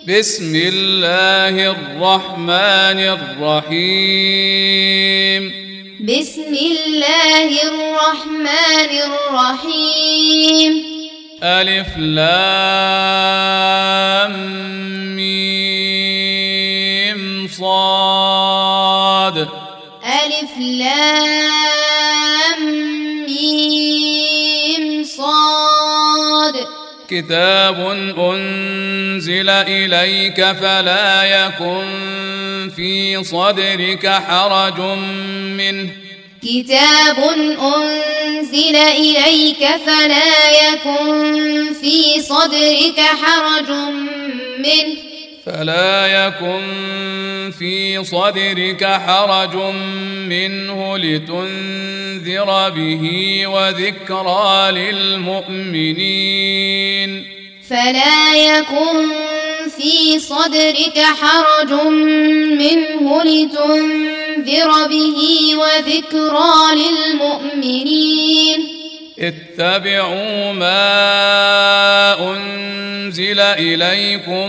بسم الله الرحمن الرحيم بسم الله الرحمن الرحيم ألف لام ميم صاد ألف لام ميم صاد كتاب أنزل إليك فلا يكن في صدرك حرج منه كتاب أنزل إليك فلا يكن في صدرك حرج منه لتنذر به وذكرى للمؤمنين فلا يكن في صدرك حرج منه لتنذر به وذكرى للمؤمنين اتبعوا ما أنزل إليكم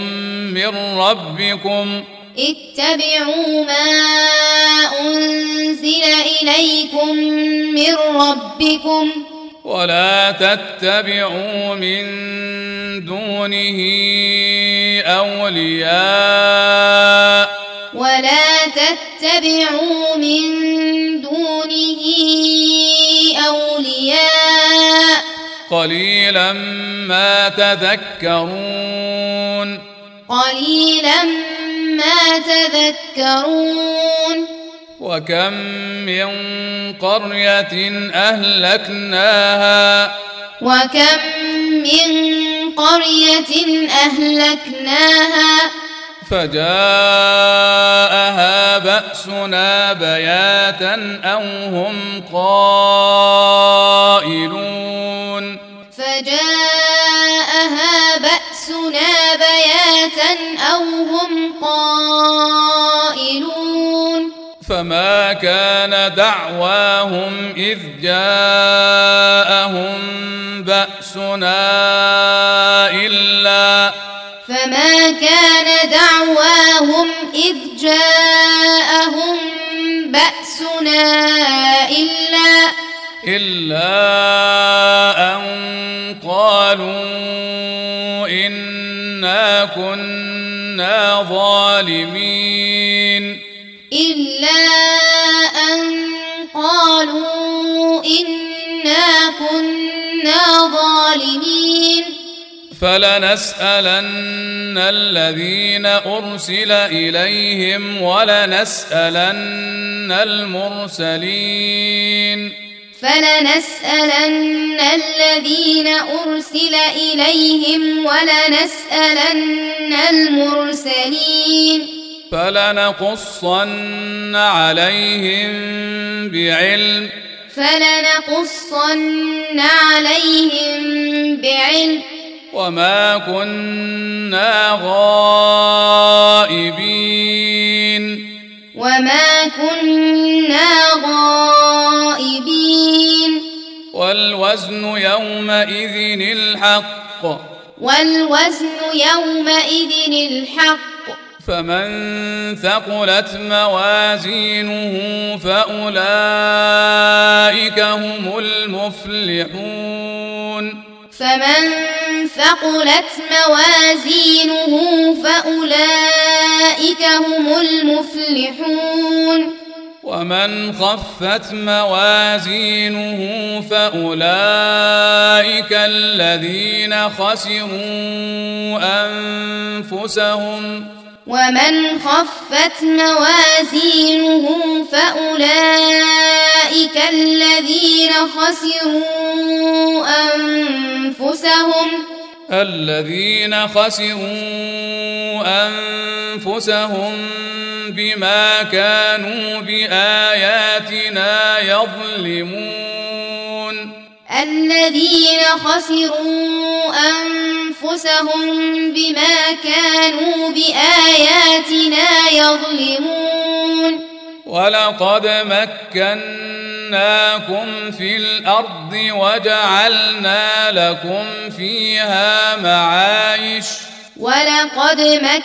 من ربكم ولا تتبعوا من دونه أولياء قليلا ما تذكرون وكم من قرية أهلكناها فجاءها بأسنا بياتا أو هم قائلون فما كان دعواهم إذ جاءهم بأسنا إلا أن قالوا إنا كنا ظالمين فلنسألن الذين أرسل إليهم ولنسألن المرسلين فلنقصن عليهم بعلم وما كنا غائبين والوزن يومئذ الحق فمن ثقلت موازينه فأولئك هم المفلحون ومن خفت موازينه فأولئك الذين خسروا أنفسهم بما كانوا بآياتنا يظلمون ولقد مكناكم في الأرض وجعلنا لكم فيها معايش ولقد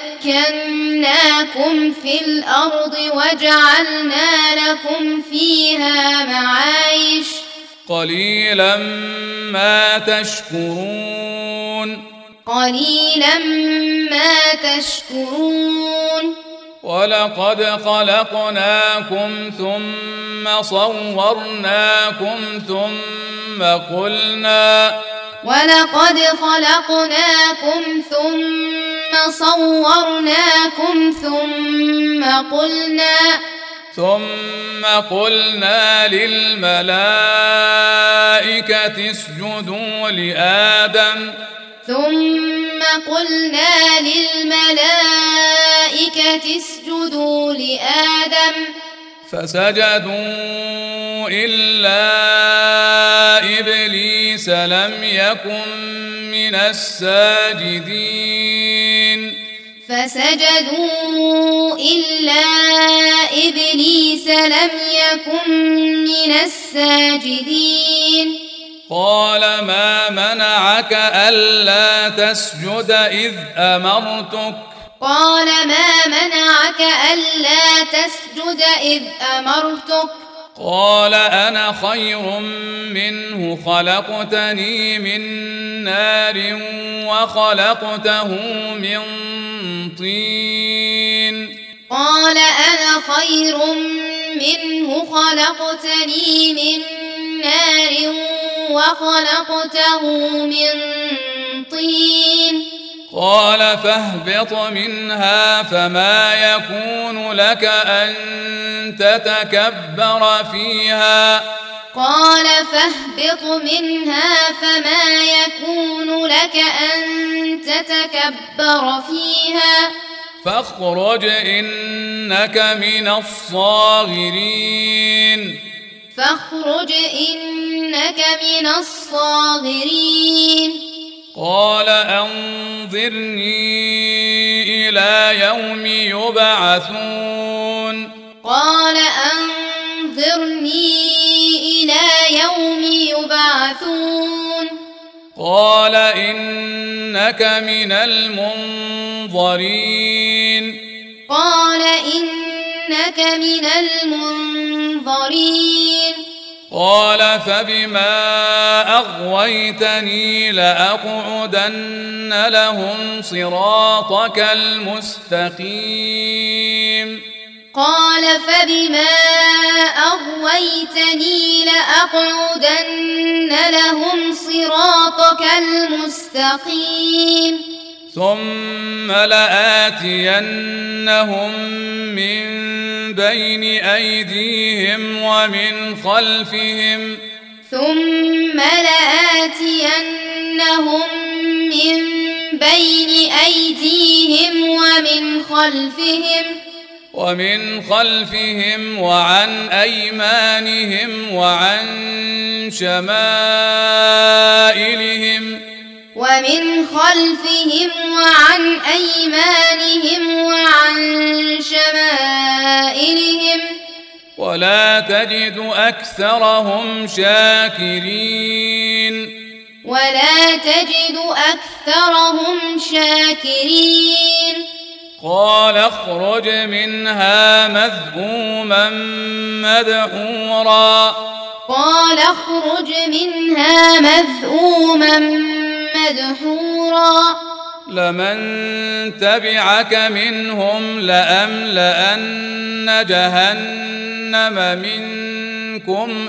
مكناكم في الأرض وجعلنا لكم فيها معايش قليلا ما تشكرون قليلا ما تشكرون ولقد خلقناكم ثم صورناكم ثم قلنا ولقد خلقناكم ثم صورناكم ثم قلنا للملائكة اسجدوا لآدم فسجدوا إلا إبليس لم يكن من الساجدين قال ما منعك ألا تسجد إذ أمرتك قال أنا خير منه خلقتني من نار وخلقته من طين قال فاهبط منها فما يكون لك أن تتكبر فيها فاخرج إنك من الصاغرين قال أنظرني إلى يوم يبعثون قال إنك من المنظرين قال فبما أغويتني لأقعدن لهم صراطك المستقيم ثم لآتينهم من بين أيديهم ومن خلفهم وعن أيمانهم وعن شمائلهم ولا تجد أكثرهم شاكرين قال اخرج منها مذءوما مدحورا لمن تبعك منهم لأملأن جهنم منكم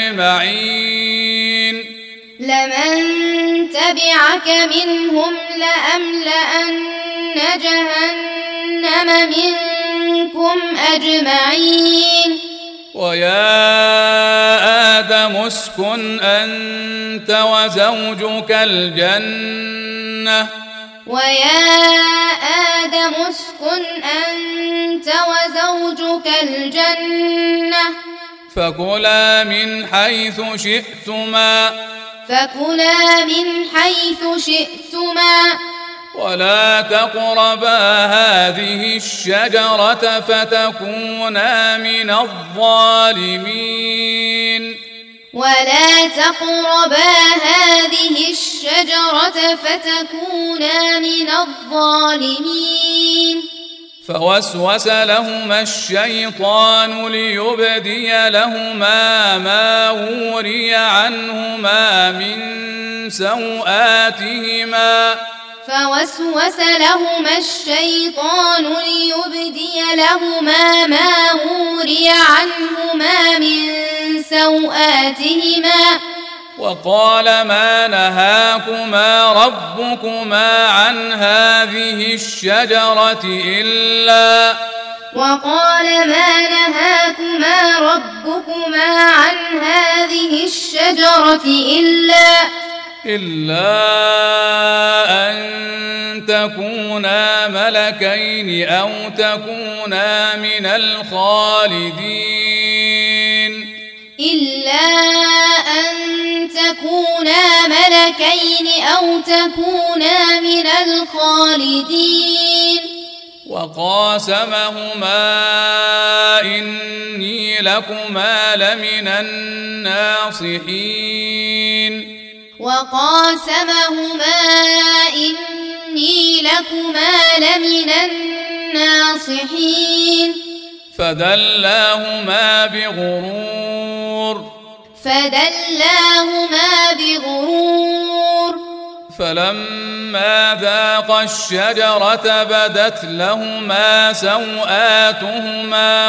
أجمعين ويا آدم اسكن أنت وزوجك الجنة فكلا من حيث شئتما ولا تقربا هذه الشجرة فتكونا من الظالمين ولا تقربا هذه الشجرة فتكونا من الظالمين فوسوس لهما الشيطان ليبدي لهما ما وري عنهما من سوآتهما فوسوس لهما الشيطان ليبدي لهما ما وري عنهما من سوآتهما وقال ما نهاكما ربكما عن هذه الشجرة إلا أن تكونا ملكين أو تكونا من الخالدين وقاسمهما إني لكما لمن الناصحين فدلاهما بغرور فلما ذاقا الشجرة بدت لهما سوآتهما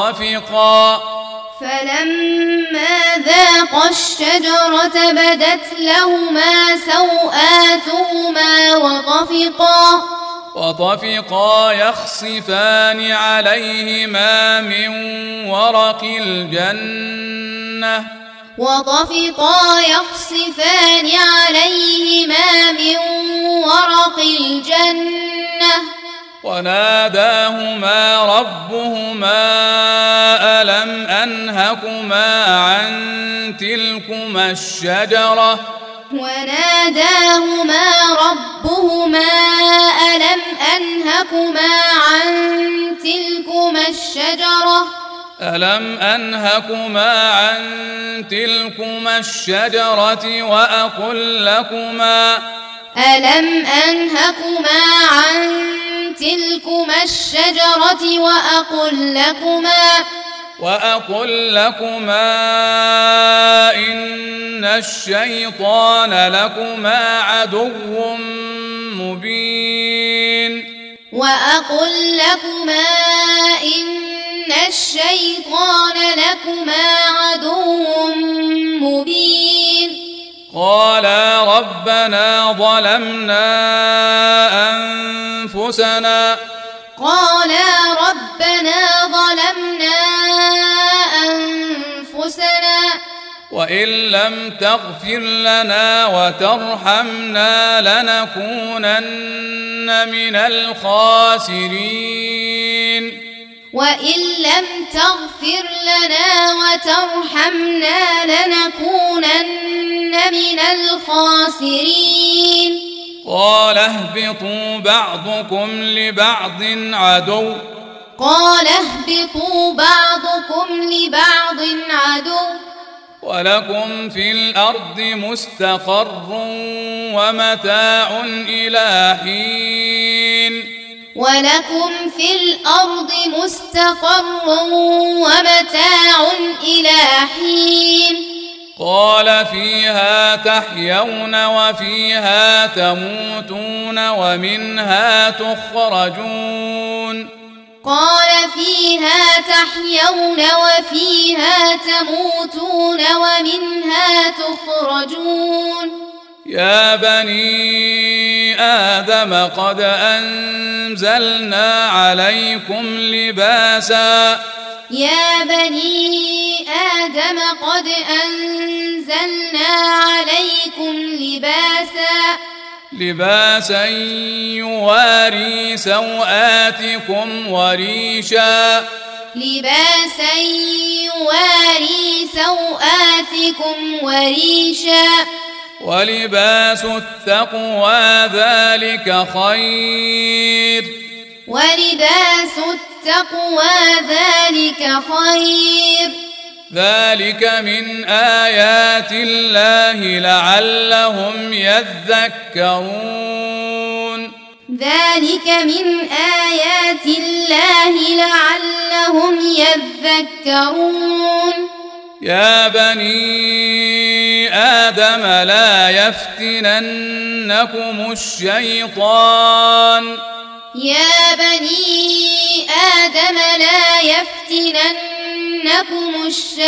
وطفقا يخصفان عليهما من ورق الجنة وناداهما ربهما ألم أنهكما عن تلكما الشجرة وأقل لكما إن الشيطان لكما عدو مبين قالا ربنا ظلمنا أنفسنا وإن لم تغفر لنا وترحمنا لنكونن من الخاسرين قال اهبطوا بعضكم لبعض عدو ولكم في الأرض مستقر ومتاع إلى حين قال فيها تحيون وفيها تموتون ومنها تخرجون يا بني آدم قد أنزلنا عليكم لباسا يواري سوآتكم وريشا ولباس التقوى ذلك خير ذلك من آيات الله لعلهم يذكرون ذلك من آيات الله لعلهم يذكرون يا بني آدم لا يفتننكم الشيطان يا بني آدم لا يفتننكم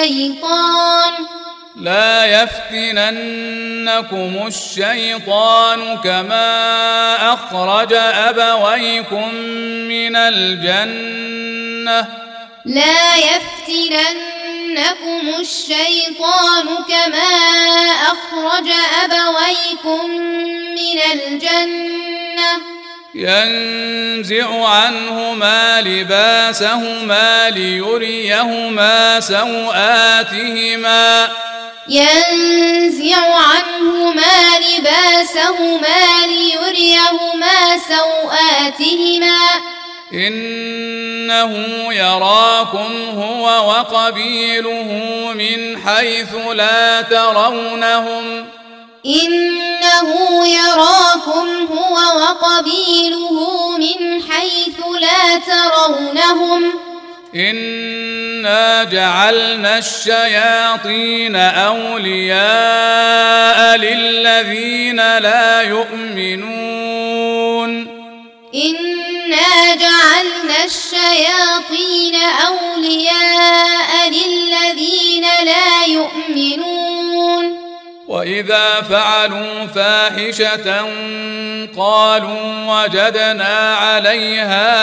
الشيطان كما أخرج أبويكم من الجنة لا يفتننكم الشيطان كما أخرج أبويكم من الجنة ينزع عنهما لباسهما ليريهما سوآتهما إنه يراكم هو وقبيله من حيث لا ترونهم إنا جعلنا الشياطين أولياء للذين لا يؤمنون وإذا فعلوا فاحشة قالوا وجدنا عليها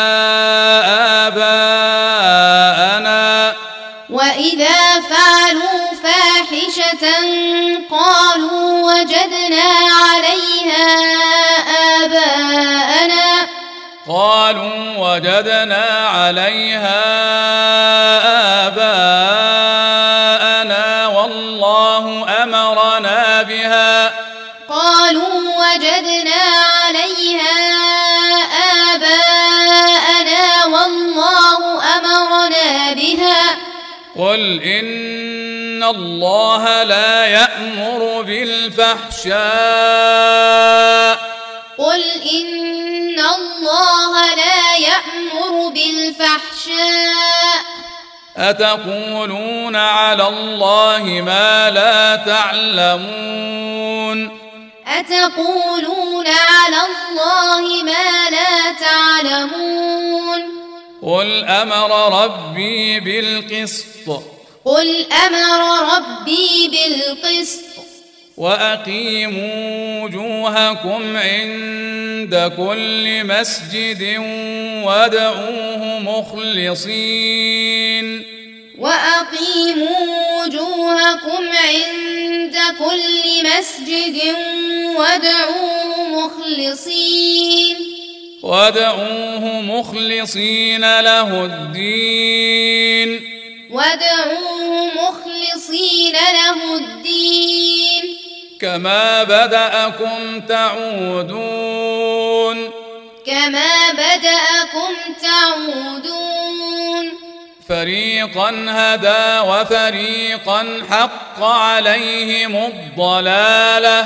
آباءنا والله أمرنا بها قل إن الله لا يأمر بالفحشاء أتقولون على الله ما لا تعلمون قل أمر ربي بالقسط وأقيموا وجوهكم عند كل مسجد وادعوه مخلصين له الدين كما بدأكم تعودون فريقا هدى وفريقا حق عليهم الضلالة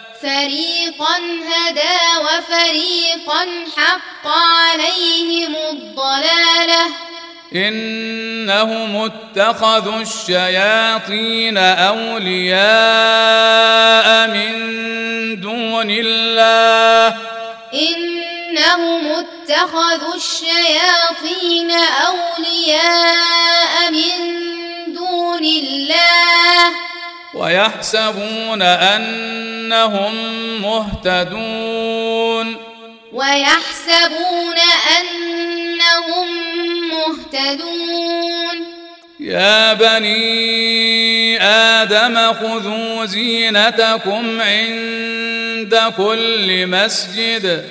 إنهم اتخذوا الشياطين أولياء من دون الله ويحسبون أنهم مهتدون يا بني آدم خذوا زينتكم عند كل مسجد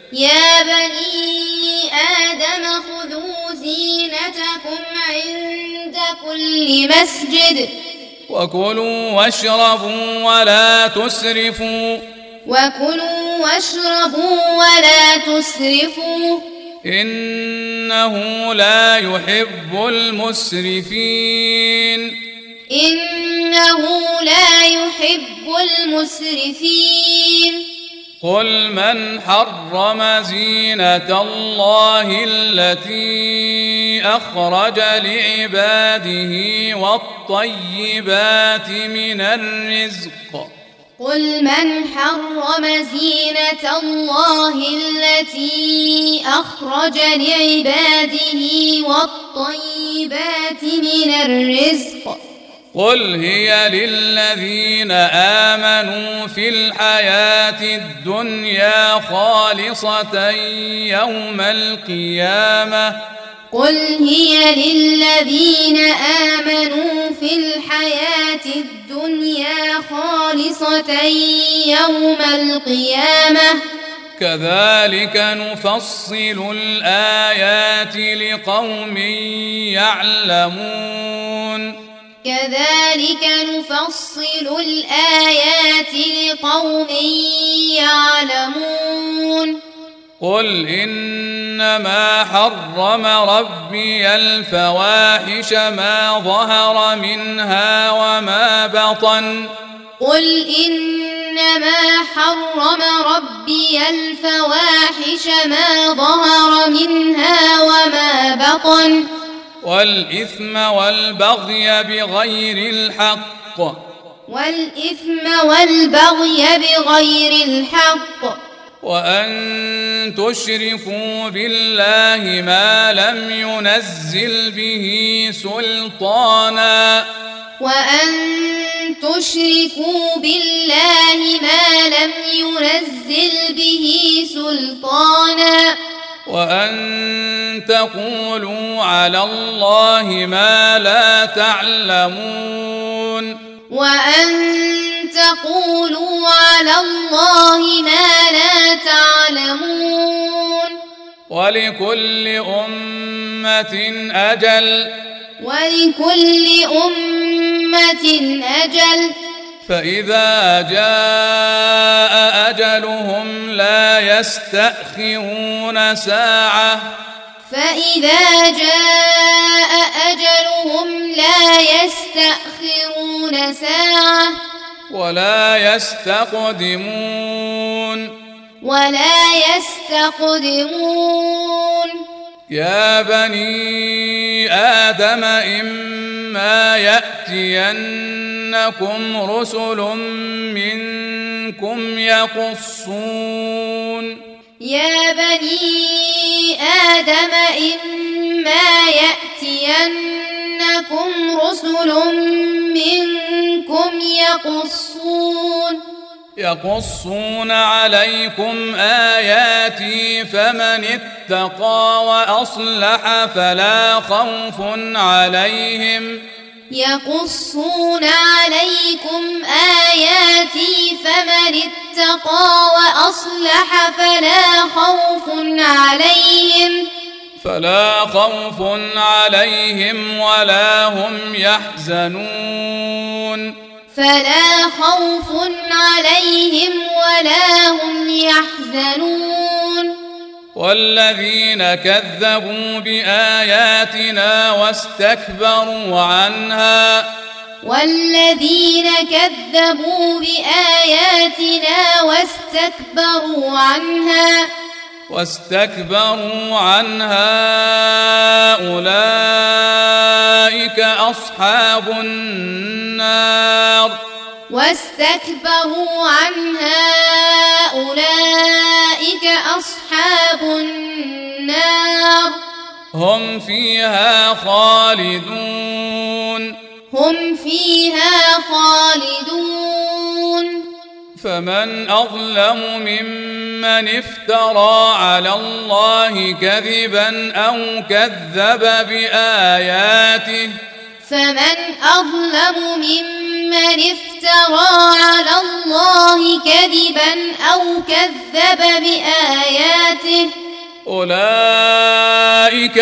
وكلوا واشربوا ولا تسرفوا إنه لا يحب المسرفين إنه لا يحب المسرفين قل من حرم زينة الله التي أخرج لعباده والطيبات من الرزق قل من حرم زينة الله التي أخرج لعباده والطيبات من الرزق قل هي للذين آمنوا في الحياة الدنيا خالصة يوم القيامة قل هي للذين آمنوا في الحياة الدنيا خالصة يوم القيامة كذلك نفصل الآيات لقوم يعلمون كذلك نفصل الآيات لقوم يعلمون قل إنما حرم ربي الفواحش ما ظهر منها وما بطن قل إنما حرم ربي الفواحش ما ظهر منها وما بطن والإثم والبغي بغير الحق وأن تشركوا بالله ما لم ينزل به سلطانا وأن تقولوا على الله ما لا تعلمون ولكل أمة أجل فإذا جاء أجلهم لا يستأخرون ساعة ولا يستقدمون يا بني آدم إما يأتينكم رسل منكم يقصون عليكم آياتي فمن اتقى وأصلح فلا خوف عليهم ولا هم يحزنون والذين كذبوا بآياتنا واستكبروا عنها أولئك أصحاب النار هم فيها خالدون فمن أظلم ممن افترى على الله كذبا أو كذب بآياته أولئك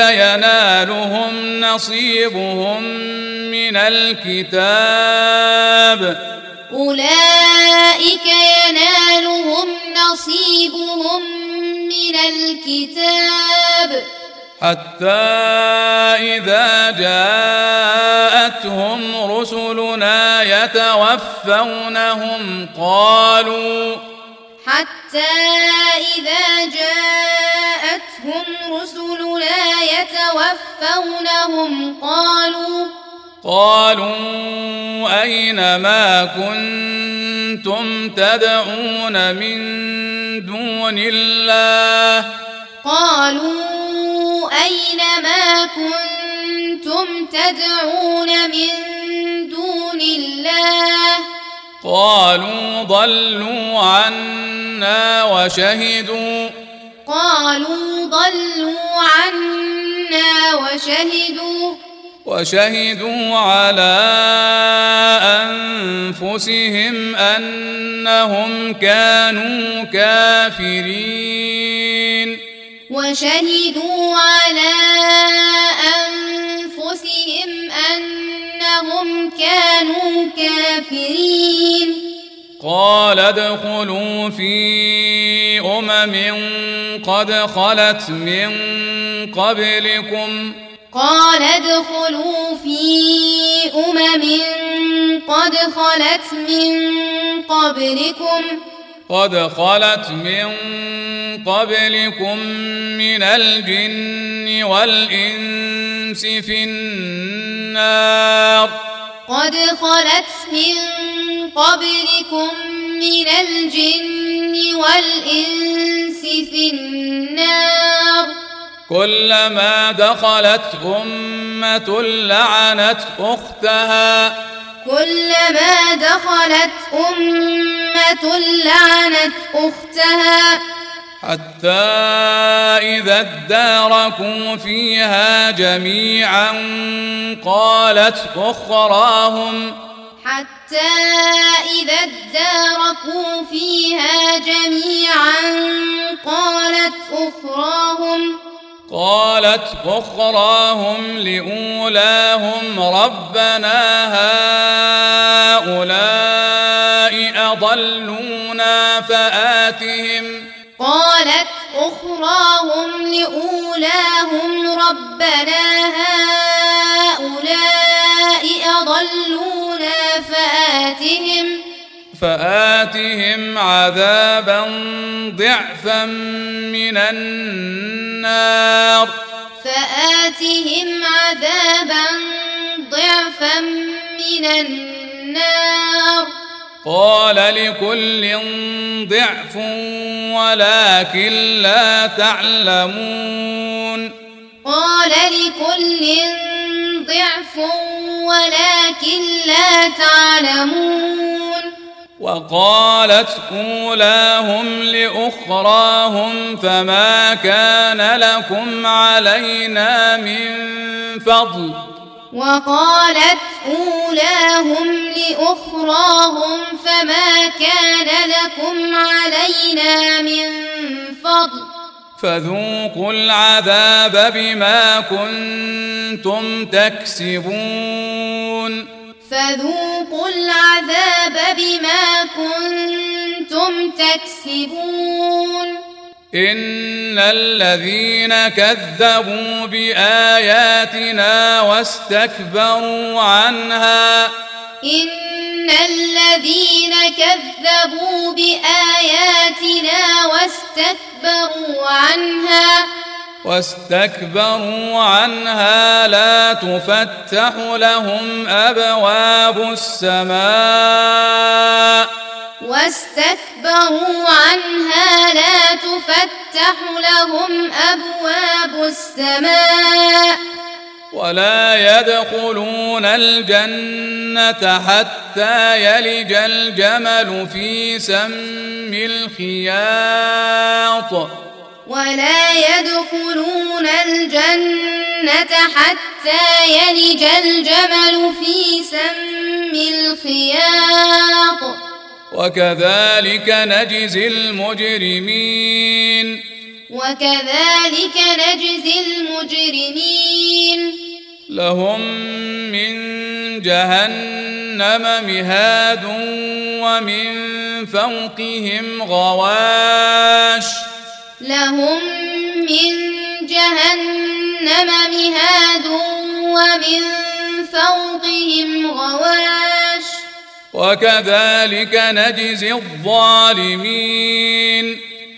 ينالهم نصيبهم من الكتاب أولئك ينالهم نصيبهم من الكتاب حتى إذا جاءتهم رسلنا يتوفونهم قالوا أين ما كنتم تدعون من دون الله قالوا ضلوا عنا وشهدوا على أنفسهم أنهم كانوا كافرين قال ادخلوا في قد خلت من قبلكم من الجن والإنس في النار كلما دخلت أمة لعنت أختها حتى إذا اداركوا فيها جميعا قالت أخراهم لأولاهم ربنا هؤلاء أضلونا فآتهم عذابا ضعفا من النار قال لكل ضعف ولكن لا تعلمون وقالت أولاهم لأخراهم فما كان لكم علينا من فضل فذوقوا العذاب بما كنتم تكسبون إن الذين كذبوا بآياتنا واستكبروا عنها لا تفتح لهم أبواب السماء ولا يدخلون الجنة حتى يلج الجمل في سم الخياط وكذلك نجزي المجرمين لهم من جهنم مهاد ومن فوقهم غواش لهم من جهنم مهاد ومن فوقهم غواش وكذلك نجزي الظالمين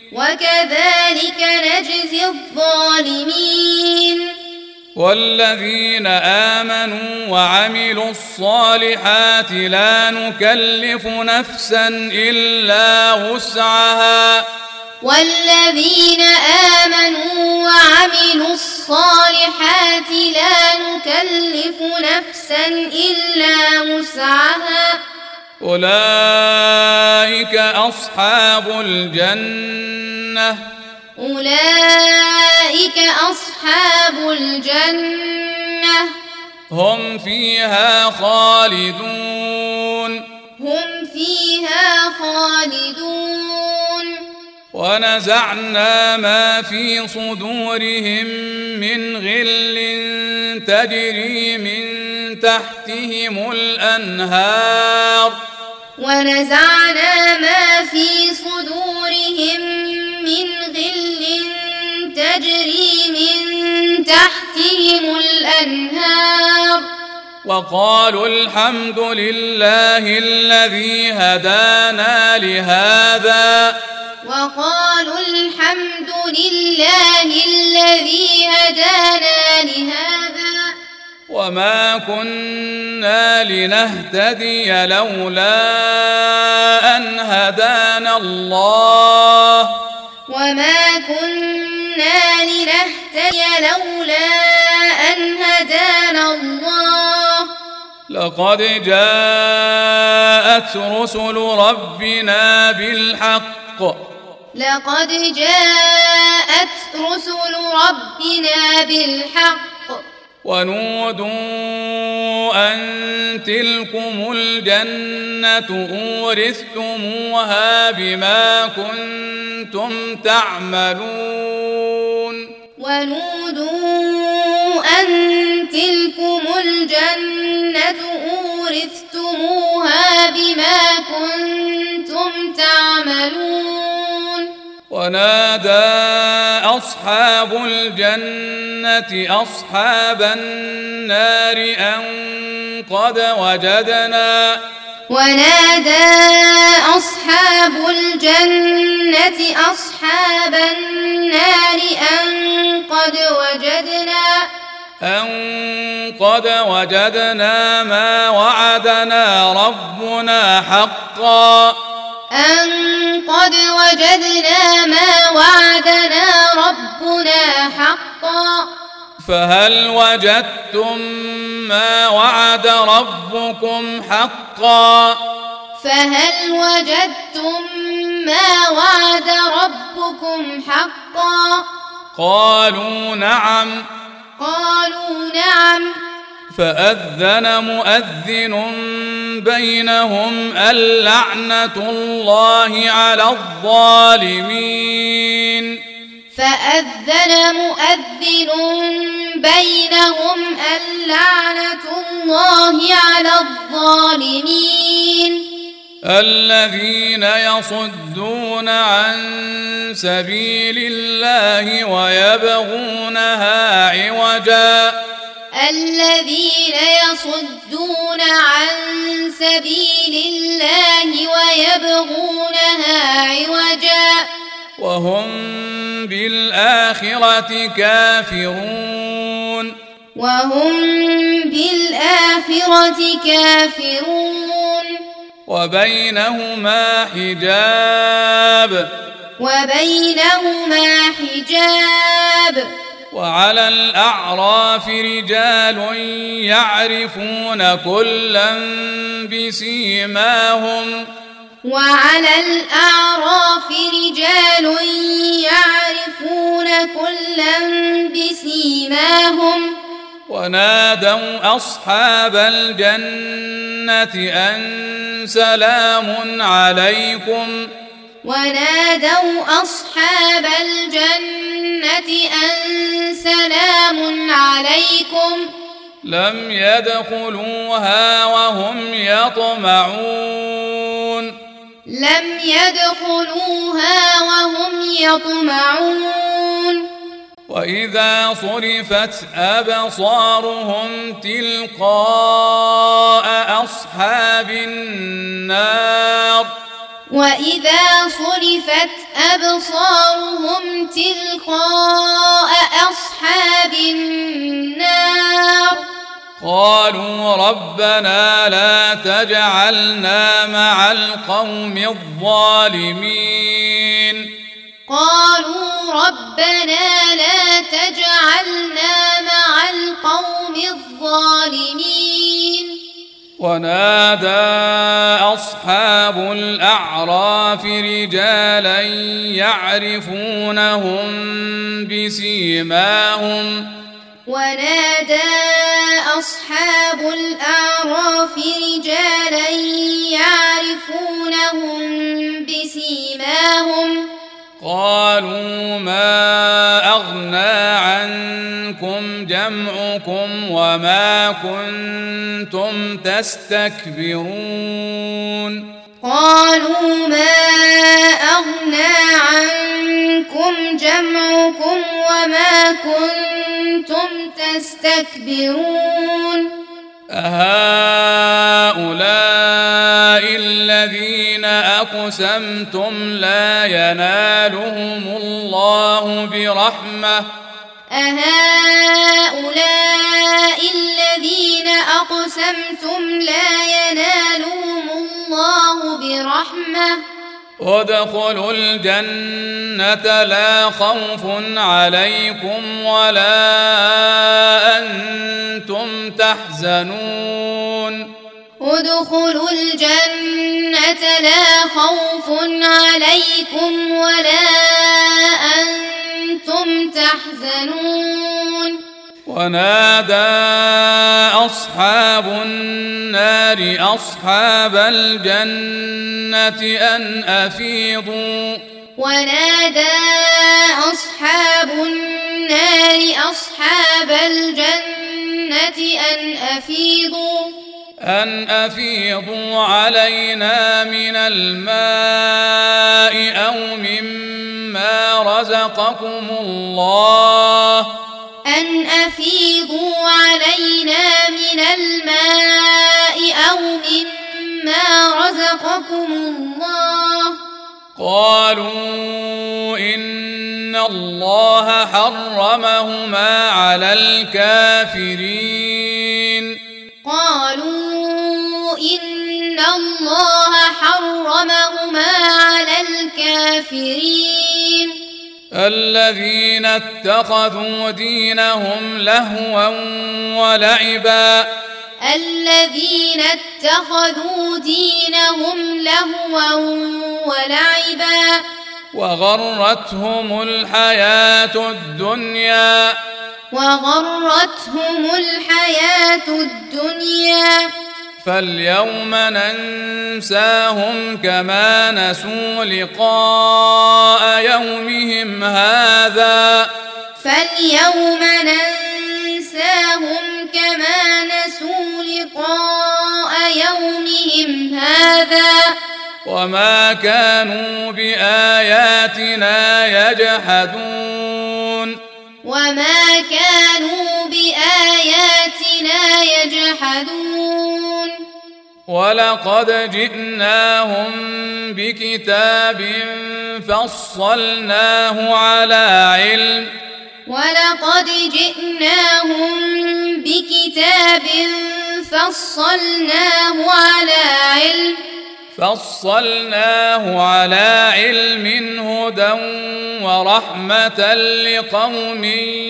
والذين آمنوا وعملوا الصالحات لا نكلف نفسا إلا وسعها أولئك أصحاب الجنة هم فيها خالدون ونزعنا ما في صدورهم من غل تجري من تحتهم الأنهار وقالوا الحمد لله الذي هدانا لهذا وما كنا لنهتدي لولا أن هدانا الله لقد جاءت رسل ربنا بالحق ونودوا أن تلكم الجنة أورثتموها بما كنتم تعملون ونادى أصحاب الجنة أصحاب النار أن قد وجدنا ما وعدنا ربنا حقا فهل وجدتم ما وعد ربكم حقا قالوا نعم فأذن مؤذن بينهم اللعنة الله على الظالمين الذين يصدون عن سبيل الله ويبغونها عوجا وهم بالآخرة كافرون وبينهما حجاب وعلى الأعراف رجال يعرفون كلا بسيماهم ونادوا أصحاب الجنة أن سلام عليكم لم يدخلوها وهم يطمعون لم يدخلوها وهم يطمعون وإذا صرفت أبصارهم تلقاء أصحاب النار وإذا صرفت أبصارهم تلقاء أصحاب النار قالوا ربنا لا تجعلنا مع القوم الظالمين قالوا ربنا لا تجعلنا مع القوم الظالمين ونادى أصحاب الأعراف رجالا يعرفونهم بسيماهم ونادى أصحاب الأعراف رجالا يعرفونهم بسيماهم قالوا ما أغنى عنكم جمعكم وما كنتم تستكبرون قالوا ما أغنى عنكم جمعكم وما كنتم تستكبرون أهؤلاء الذين أقسمتم لا ينالهم الله برحمة أهؤلاء الذين أقسمتم لا ينالهم الله برحمة ادخلوا الجنة لا خوف عليكم ولا أنتم تحزنون ادخلوا الجنة لا خوف عليكم ولا أنتم تحزنون ونادى أصحاب النار أصحاب الجنة أن أفيضوا ونادى أصحاب النار أصحاب الجنة أن أفيضوا علينا من الماء أو مما رزقكم الله أن أفيضوا علينا من الماء أو مما رزقكم الله قالوا إن الله حرمهما على الكافرين قالوا إن الله حرمهما على الكافرين الذين اتخذوا دينهم لهوا ولعبا الذين اتخذوا دينهم لهوا ولعبا وغرتهم الحياة الدنيا فاليوم ننساهم كما نسوا لقاء يومهم هذا وما كانوا بآياتنا يجحدون ولقد جئناهم بكتاب فصلناه على علم هدى ورحمة لقوم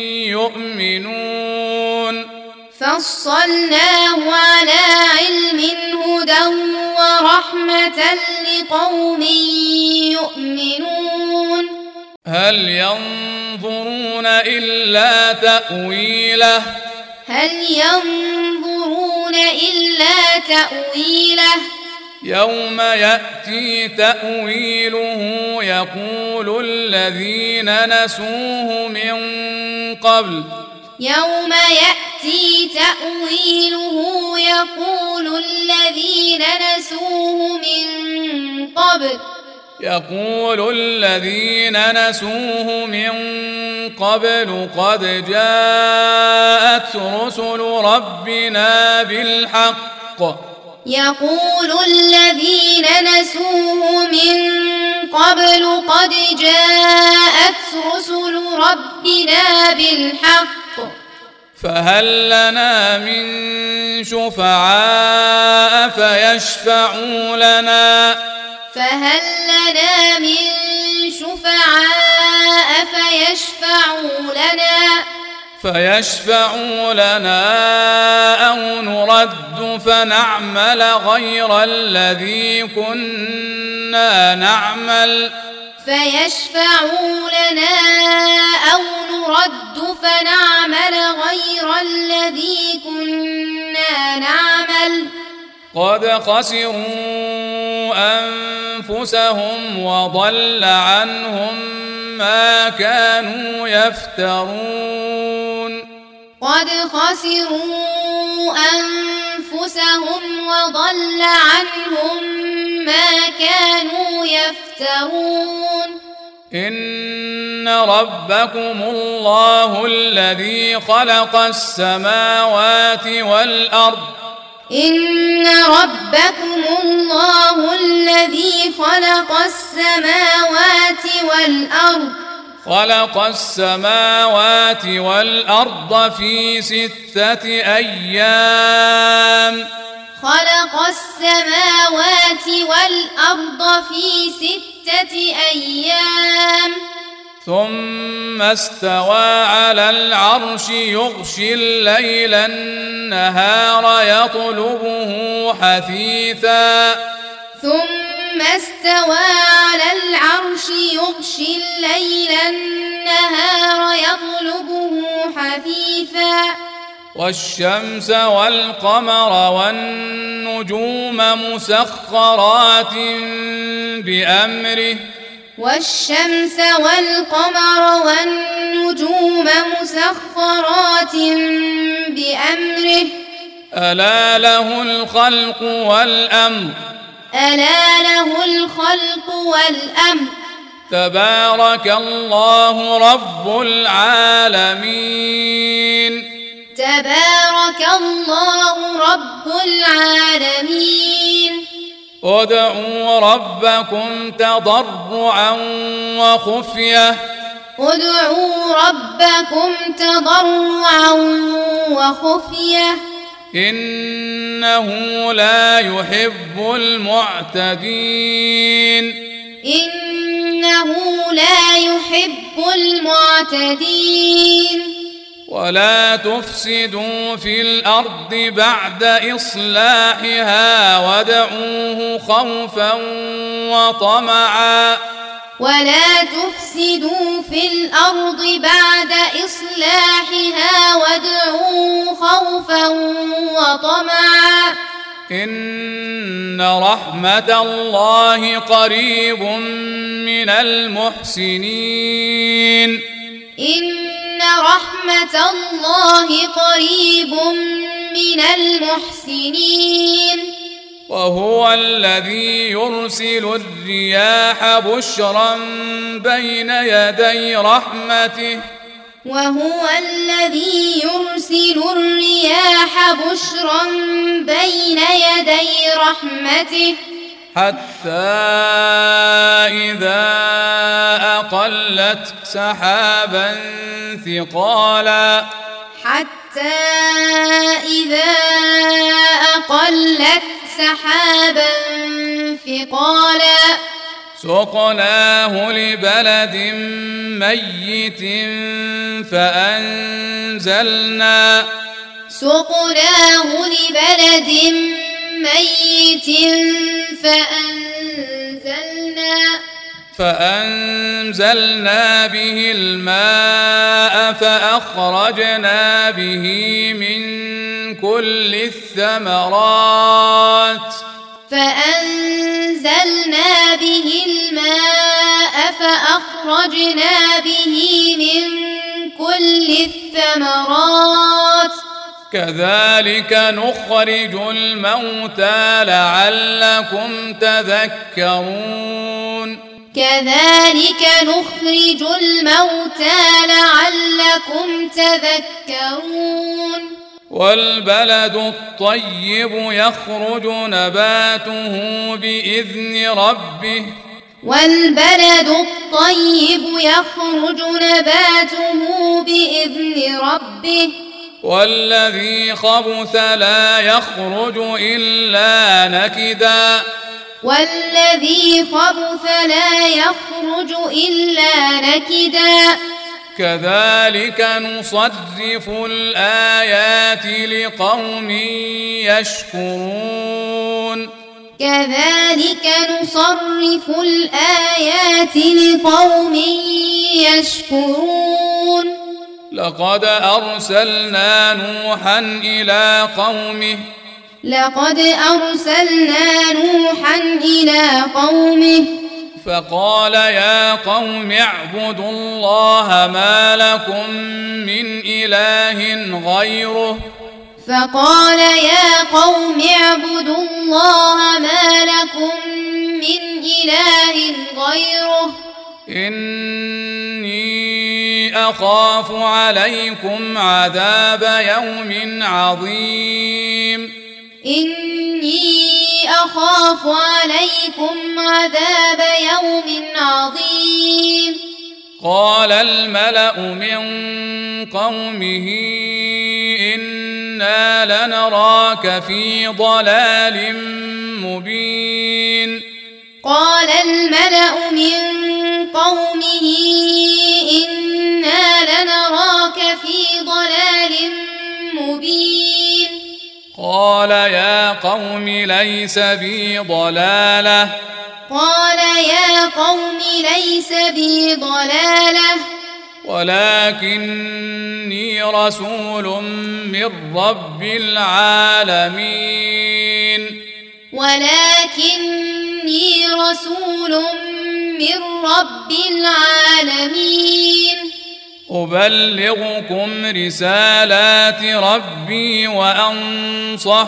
يؤمنون هل ينظرون إلا تأويله يوم يأتي تأويله يقول الذين نسوه من قبل يأتي تأويله يقول الذين نسوه من قبل قد جاءت رسل ربنا بالحق يقول الذين نسوه من قبل قد جاءت رسل ربنا بالحق فهل لنا من شفعاء فيشفعوا لنا أو نرد فنعمل غير الذي كنا نعمل قد خسروا أنفسهم وضل عنهم ما كانوا يفترون إن ربكم الله الذي خلق السماوات والأرض خلق السماوات والأرض في 6 أيام ثم استوى على العرش يغشي الليل النهار يطلبه حثيثا والشمس والقمر والنجوم مسخرات بأمره ألا له الخلق والأمر تبارك الله رب العالمين ادعوا ربكم تضرعا وخفية إنه لا يحب المعتدين ولا تفسدوا في الأرض بعد إصلاحها وادعوه خوفا وطمعا إن رحمة الله قريب من المحسنين وهو الذي يرسل الرياح بشرا بين يدي رحمته حتى إذا أقلت سحابا ثقالا سقناه لبلد ميت فأنزلنا به الماء فأخرجنا به من كل الثمرات كذلك نخرج الموتى لعلكم تذكرون كذلك نخرج الموتى لعلكم تذكرون والبلد الطيب يخرج نباته بإذن ربه والبلد الطيب يخرج نباته بإذن ربه والذي خبث لا يخرج إلا نكدا والذي خبث لا يخرج إلا نكدا كذلك نصرف الآيات لقوم يشكرون كذلك نصرف الآيات لقوم يشكرون لقد أرسلنا نوحا إلى قومه فقال يا قوم اعبدوا الله ما لكم من إله غيره إني أخاف عليكم عذاب يوم عظيم قال الملأ من قومه إنا لنراك في ضلال مبين قال الملأ من قومه إنا لنراك في ضلال مبين قال يا قوم ليس بي ضلالة ولكني رسول من رب العالمين أبلغكم رسالات ربي وأنصح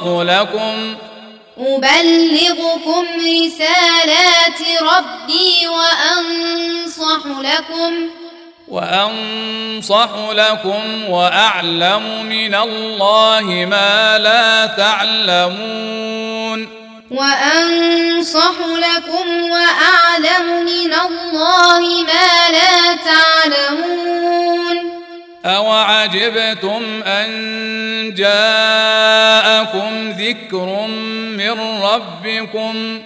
لكم وأعلم من الله ما لا تعلمون أوعجبتم أن جاءكم ذكر من ربكم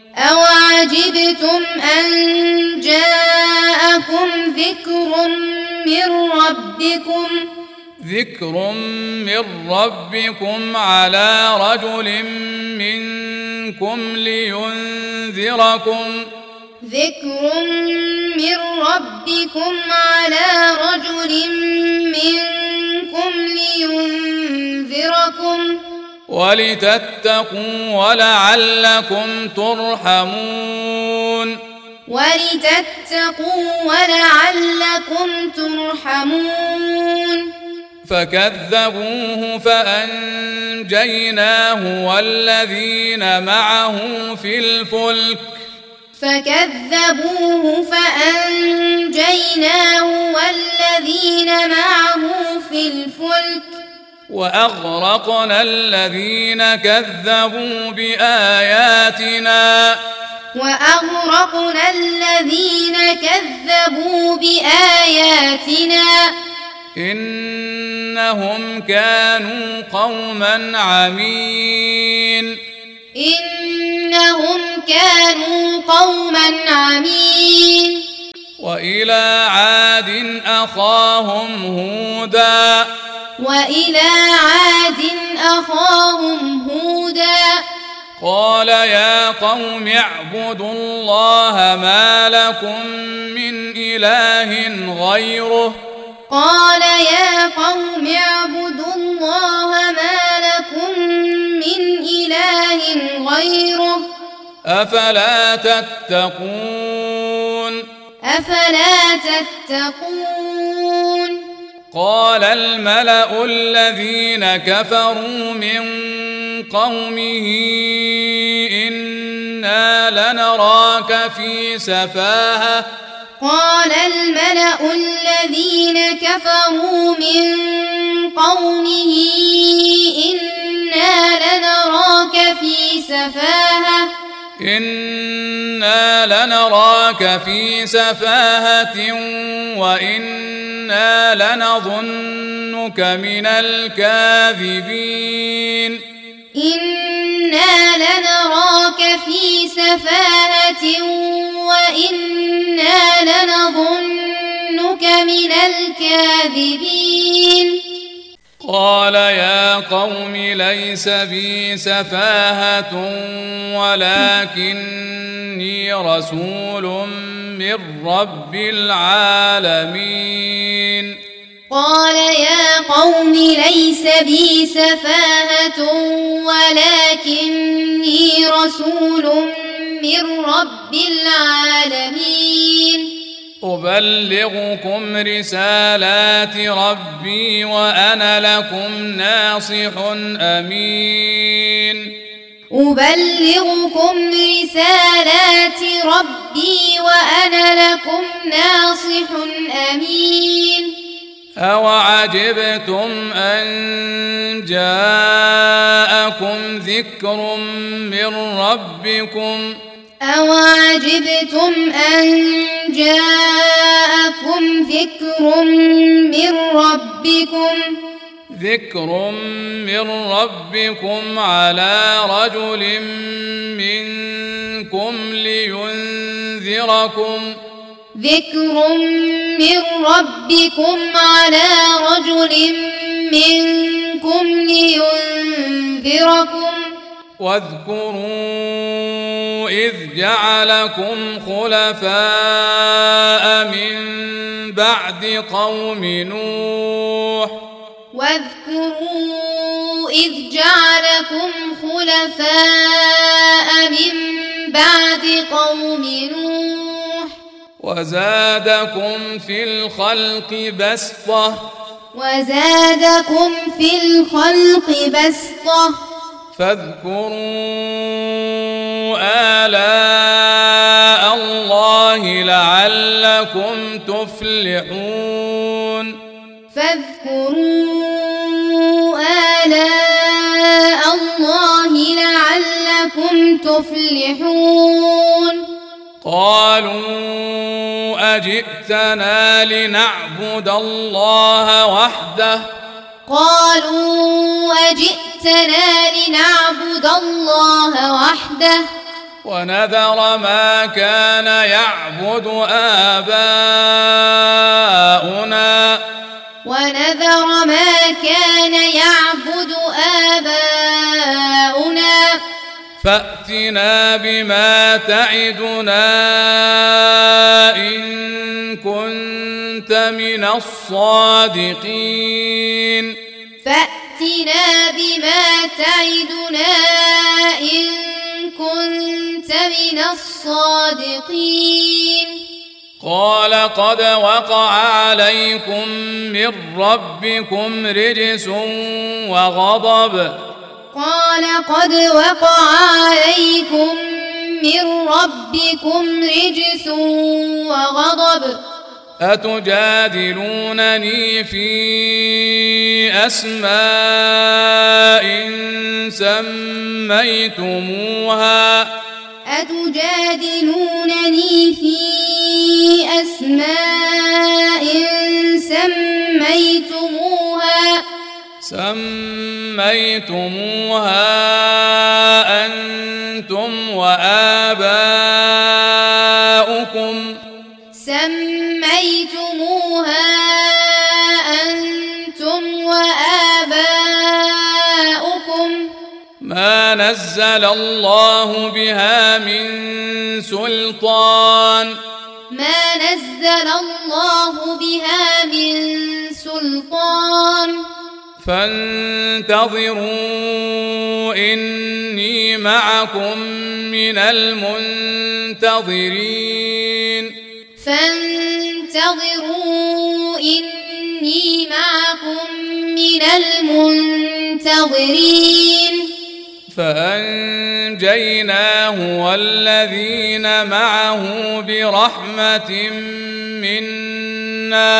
على رجل منكم لينذركم ولتتقوا ولعلكم ترحمون فكذبوه فأنجيناه والذين معه في الفلك وأغرقنا الذين كذبوا بآياتنا إنهم كانوا قوما عمين وإلى عاد أخاهم هودا قال يا قوم اعبدوا الله ما لكم من إله غيره أفلا تتقون قال الملأ الذين كفروا من قومه إنا لنراك في سفاهة قال الملأ الذين كفروا من قومه إنا لنراك في سفاهة وإنا لنظنك من الكاذبين إنا لنراك في سفاهة وإنا لنظنك من الكاذبين قال يا قوم ليس بي سفاهة ولكني رسول من رب العالمين قال يا قوم ليس بي سفاهة ولكني رسول من رب العالمين أبلغكم رسالات ربي وأنا لكم ناصح أمين أبلغكم رسالات ربي وأنا لكم ناصح أمين أوعجبتم أن جاءكم ذكر من ربكم أوعجبتم أن جاءكم ذكر من ربكم على رجل منكم لينذركم واذكروا إذ جعلكم خلفاء من بعد قوم نوح وزادكم في الخلق بسطة فاذكروا آلاء الله لعلكم تفلحون قالوا أجئتنا لنعبد الله وحده ونذر ما كان يعبد آباؤنا فأتنا بما تعدنا إن كنت من الصادقين قال قد وقع عليكم من ربكم رجس وغضب أتجادلونني في أسماء سميتموها أنتم وآباؤكم ما نزل الله بها من سلطان فانتظروا إني معكم من المنتظرين إني معكم من المنتظرين فأنجيناه والذين معه برحمة منا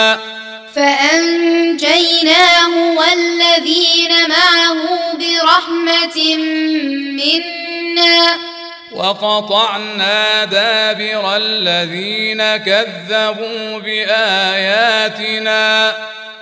وقطعنا دابر الذين كذبوا بآياتنا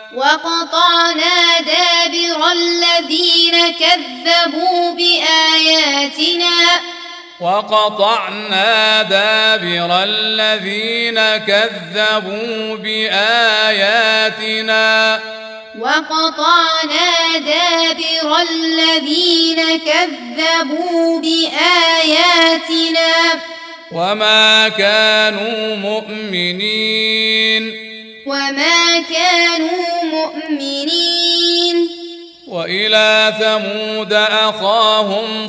وما كانوا مؤمنين وإلى ثمود أخاهم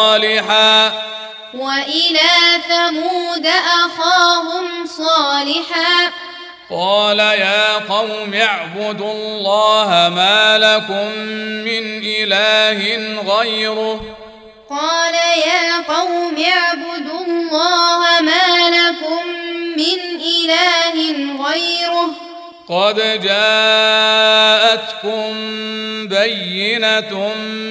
صالحا قال يا قوم اعبدوا الله ما لكم من إله غيره قد جاءتكم بينة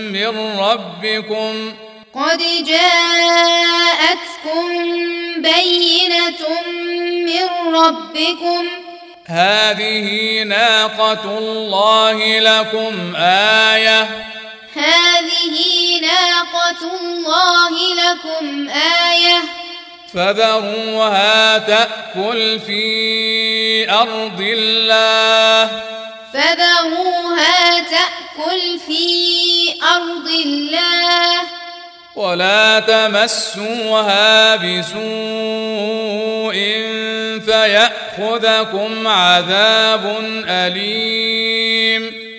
من ربكم هذه ناقة الله لكم آية فذروها تأكل في أرض الله ولا تمسوها بسوء فيأخذكم عذاب أليم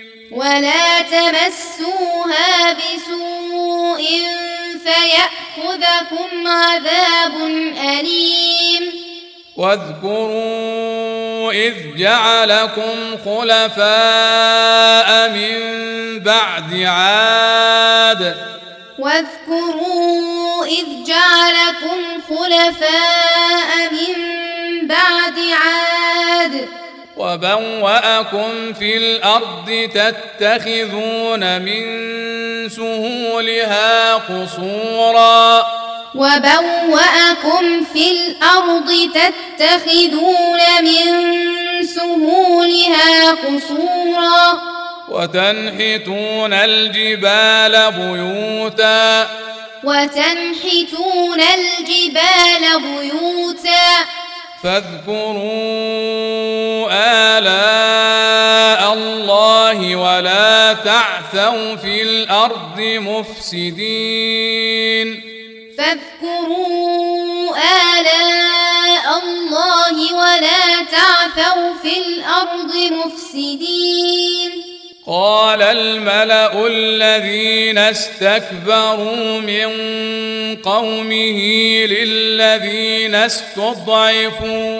واذكروا إذ جعلكم خلفاء من بعد عاد وبوأكم في الأرض تتخذون من سهولها قصورا وتنحتون الجبال بيوتا فاذكروا آلاء الله ولا تعثوا في الأرض مفسدين قال الملأ الذين استكبروا من قومه للذين استضعفوا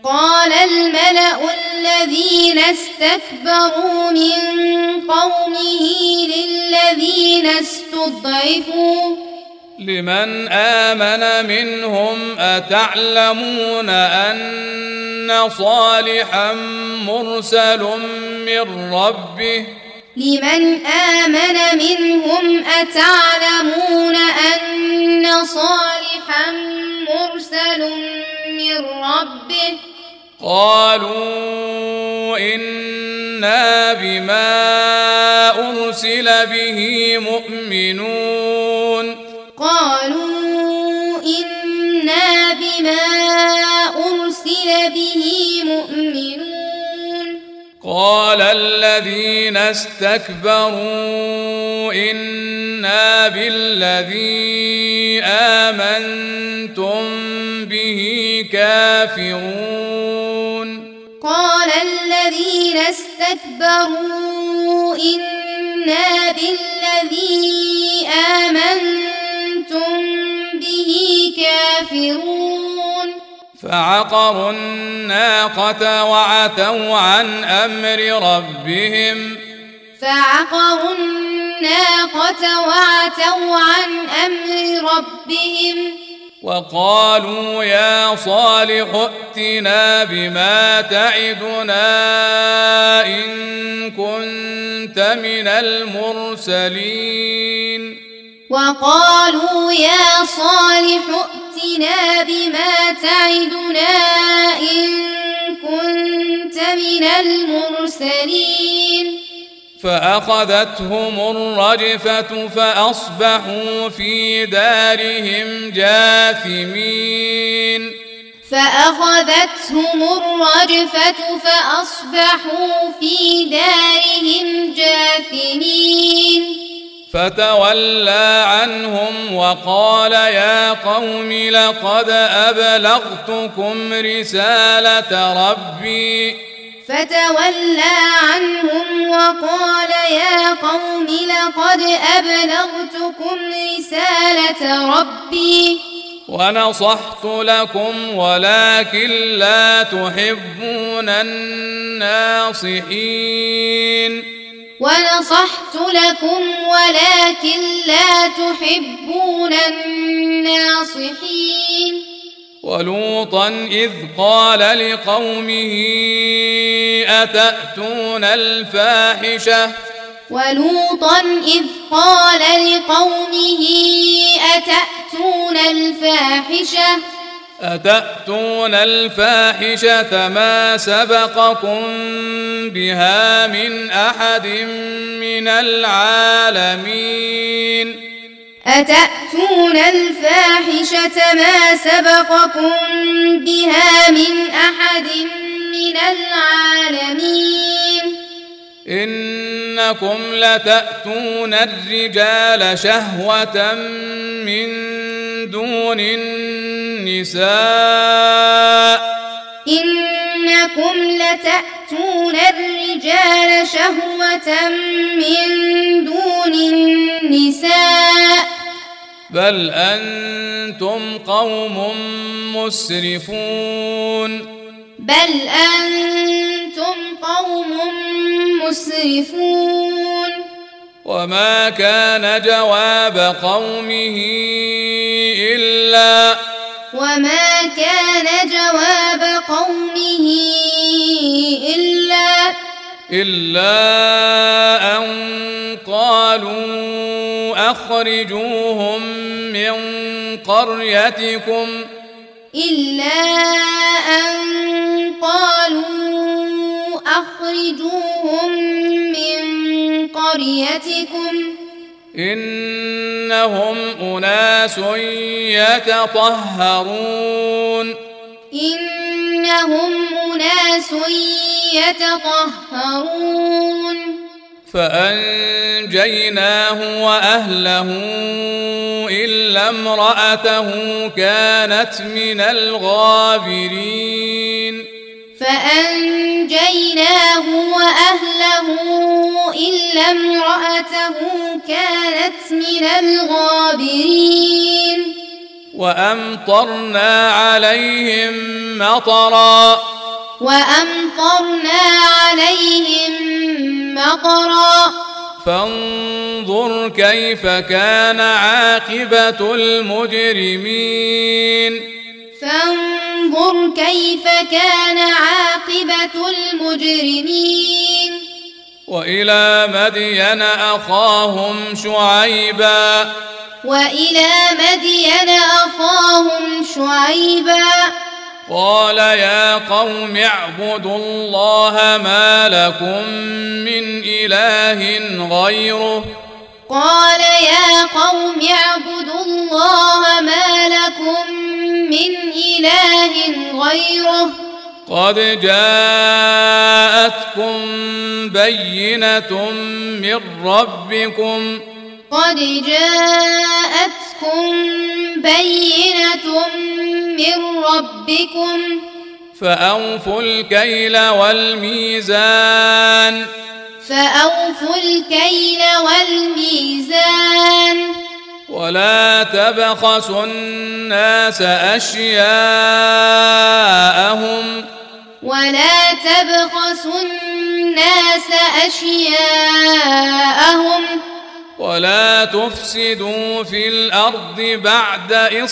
لمن آمن منهم أتعلمون أن صالحا مرسل من ربه قالوا إنا بما أرسل به مؤمنون قال الذين استكبروا إنا بالذي آمنتم به كافرون فعقروا الناقة وعتوا عن أمر ربهم وقالوا يا صالح ائتنا بما تعدنا إن كنت من المرسلين فأخذتهم الرجفة فأصبحوا في دارهم جاثمين فتولى عنهم وقال يا قوم لقد أبلغتكم رسالة ربي ونصحت لكم ولكن لا تحبون الناصحين ولوطا إذ قال لقومه أتأتون الفاحشة ما سبقكم بها من أحد من العالمين إنكم لتأتون الرجال شهوة من دون النساء بل أنتم قوم مسرفون وما كان جواب قومه إلا أن قالوا أخرجوهم من قريتكم إنهم أناس يتطهرون فأنجيناه وأهله إلا امرأته كانت من الغابرين وأمطرنا عليهم مطرا فانظر كيف كان عاقبة المجرمين وإلى مدين أخاهم شعيبا قال يا قوم اعبدوا الله ما لكم من إله غيره قد جاءتكم بينة من ربكم فأوفوا الكيل والميزان ولا تبخسوا الناس أشياءهم ولا تفسدوا في الأرض بعد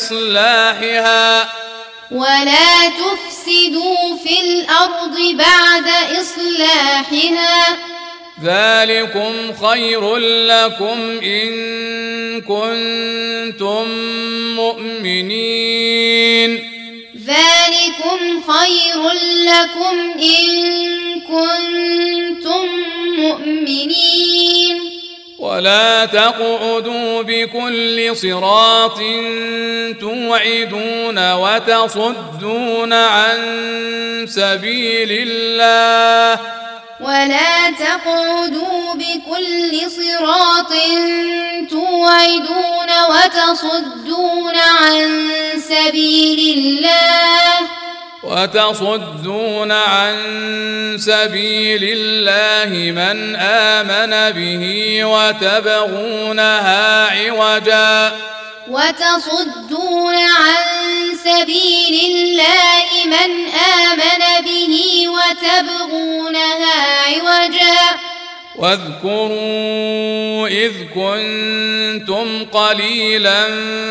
إصلاحها ذلكم خير لكم إن كنتم مؤمنين ولا تقعدوا بكل صراط توعدون وتصدون عن سبيل الله من آمن به وتبغونها عوجا واذكروا إذ كنتم قليلا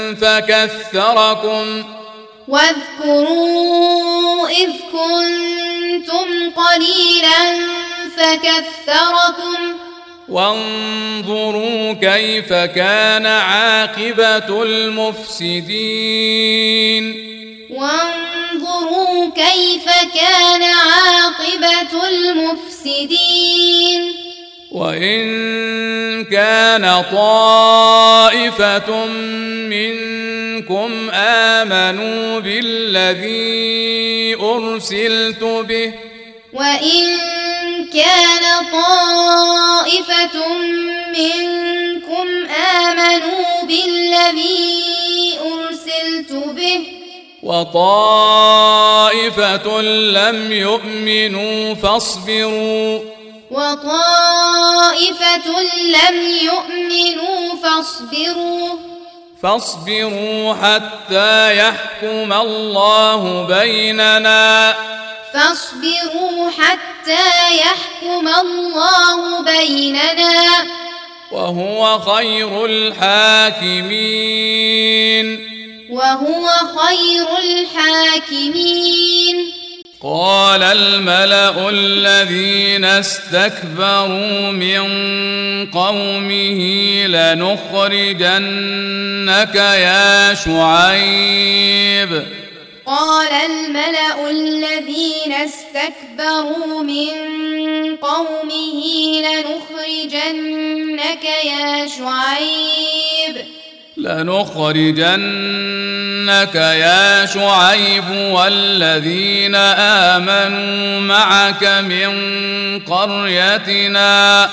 فكثركم وانظروا كيف كان عاقبة المفسدين وإن كان طائفة منكم آمنوا بالذي أرسلت به وطائفة لم يؤمنوا فاصبروا حتى يحكم الله بيننا وهو خير الحاكمين قال الملأ الذين استكبروا من قومه لنخرجنك يا شعيب والذين آمنوا معك من قريتنا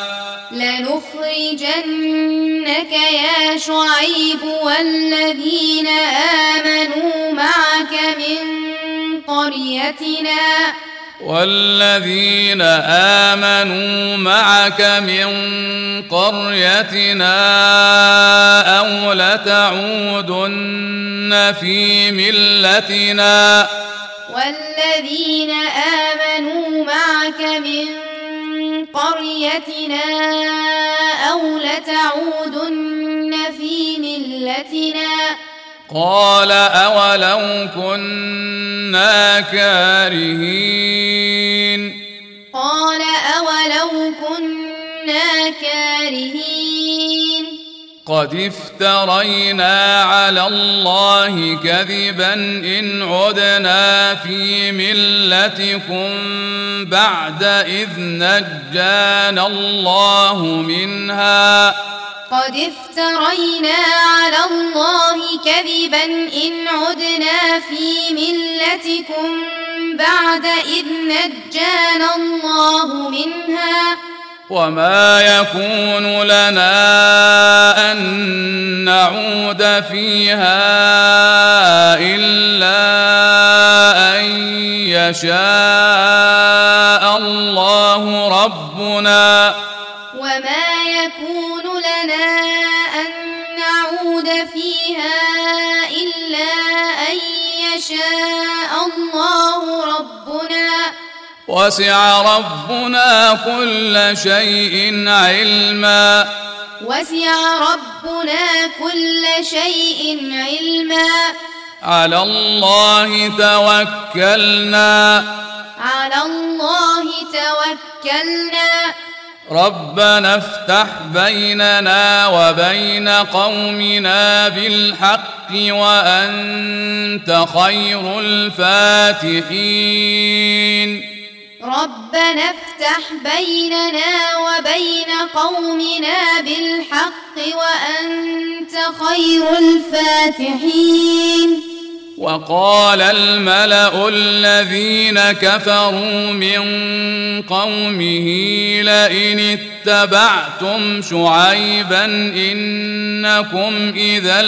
أو لتعودن في ملتنا قال أولو كنا كارهين قد افترينا على الله كذبا إن عدنا في ملتكم بعد إذ نجانا الله منها وما يكون لنا أن نعود فيها إلا أن يشاء الله ربنا وما يكون لنا أن نعود فيها وسع ربنا كل شيء علما وسع ربنا كل شيء علما على الله توكلنا على الله توكلنا ربنا افتح بيننا وبين قومنا بالحق وأنت خير الفاتحين ربنا افتح بيننا وبين قومنا بالحق وأنت خير الفاتحين وقال الملأ الذين كفروا من قومه لئن اتبعتم شعيبا إنكم إذا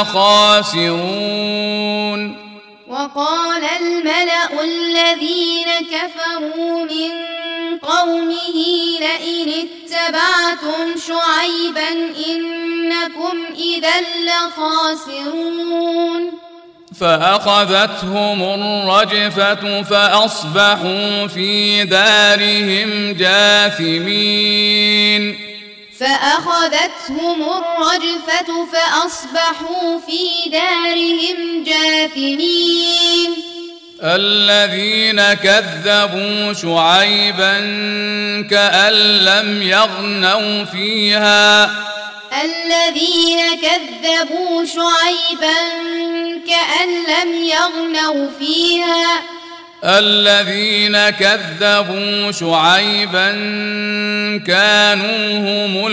لخاسرون وقال الملأ الذين كفروا من قومه لئن اتبعتم شعيبا إنكم إذا لخاسرون فأخذتهم الرجفة فأصبحوا في دارهم جاثمين فأخذتهم الرجفة فأصبحوا في دارهم جاثمين الذين كذبوا شعيبا كأن لم يغنوا فيها الذين كذبوا شعيبا كأن لم يغنوا فيها الذين كذبوا شعيبا كانوا هم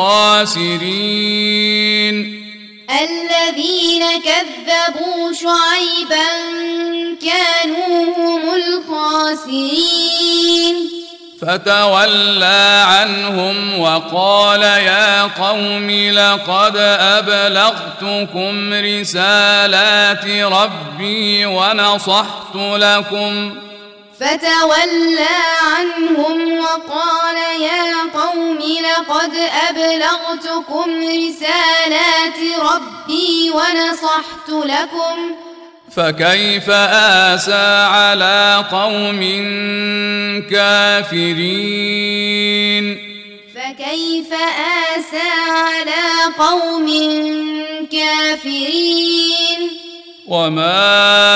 الخاسرين الذين كذبوا شعيبا كانوا هم الخاسرين فتولى عنهم وقال يا قوم لقد أبلغتكم رسالات ربي ونصحت لكم فتولى عنهم وقال يا قوم لقد أبلغتكم رسالات ربي ونصحت لكم فكيف آسى على قوم كافرين فكيف آسى على قوم كافرين وما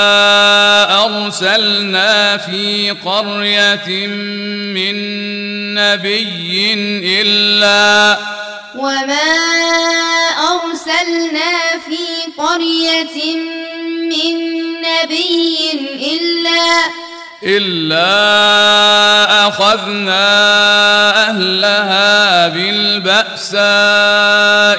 أرسلنا في قرية من نبي إلا وما أرسلنا في قرية من نبي إلا أخذنا أهلها بالبأساء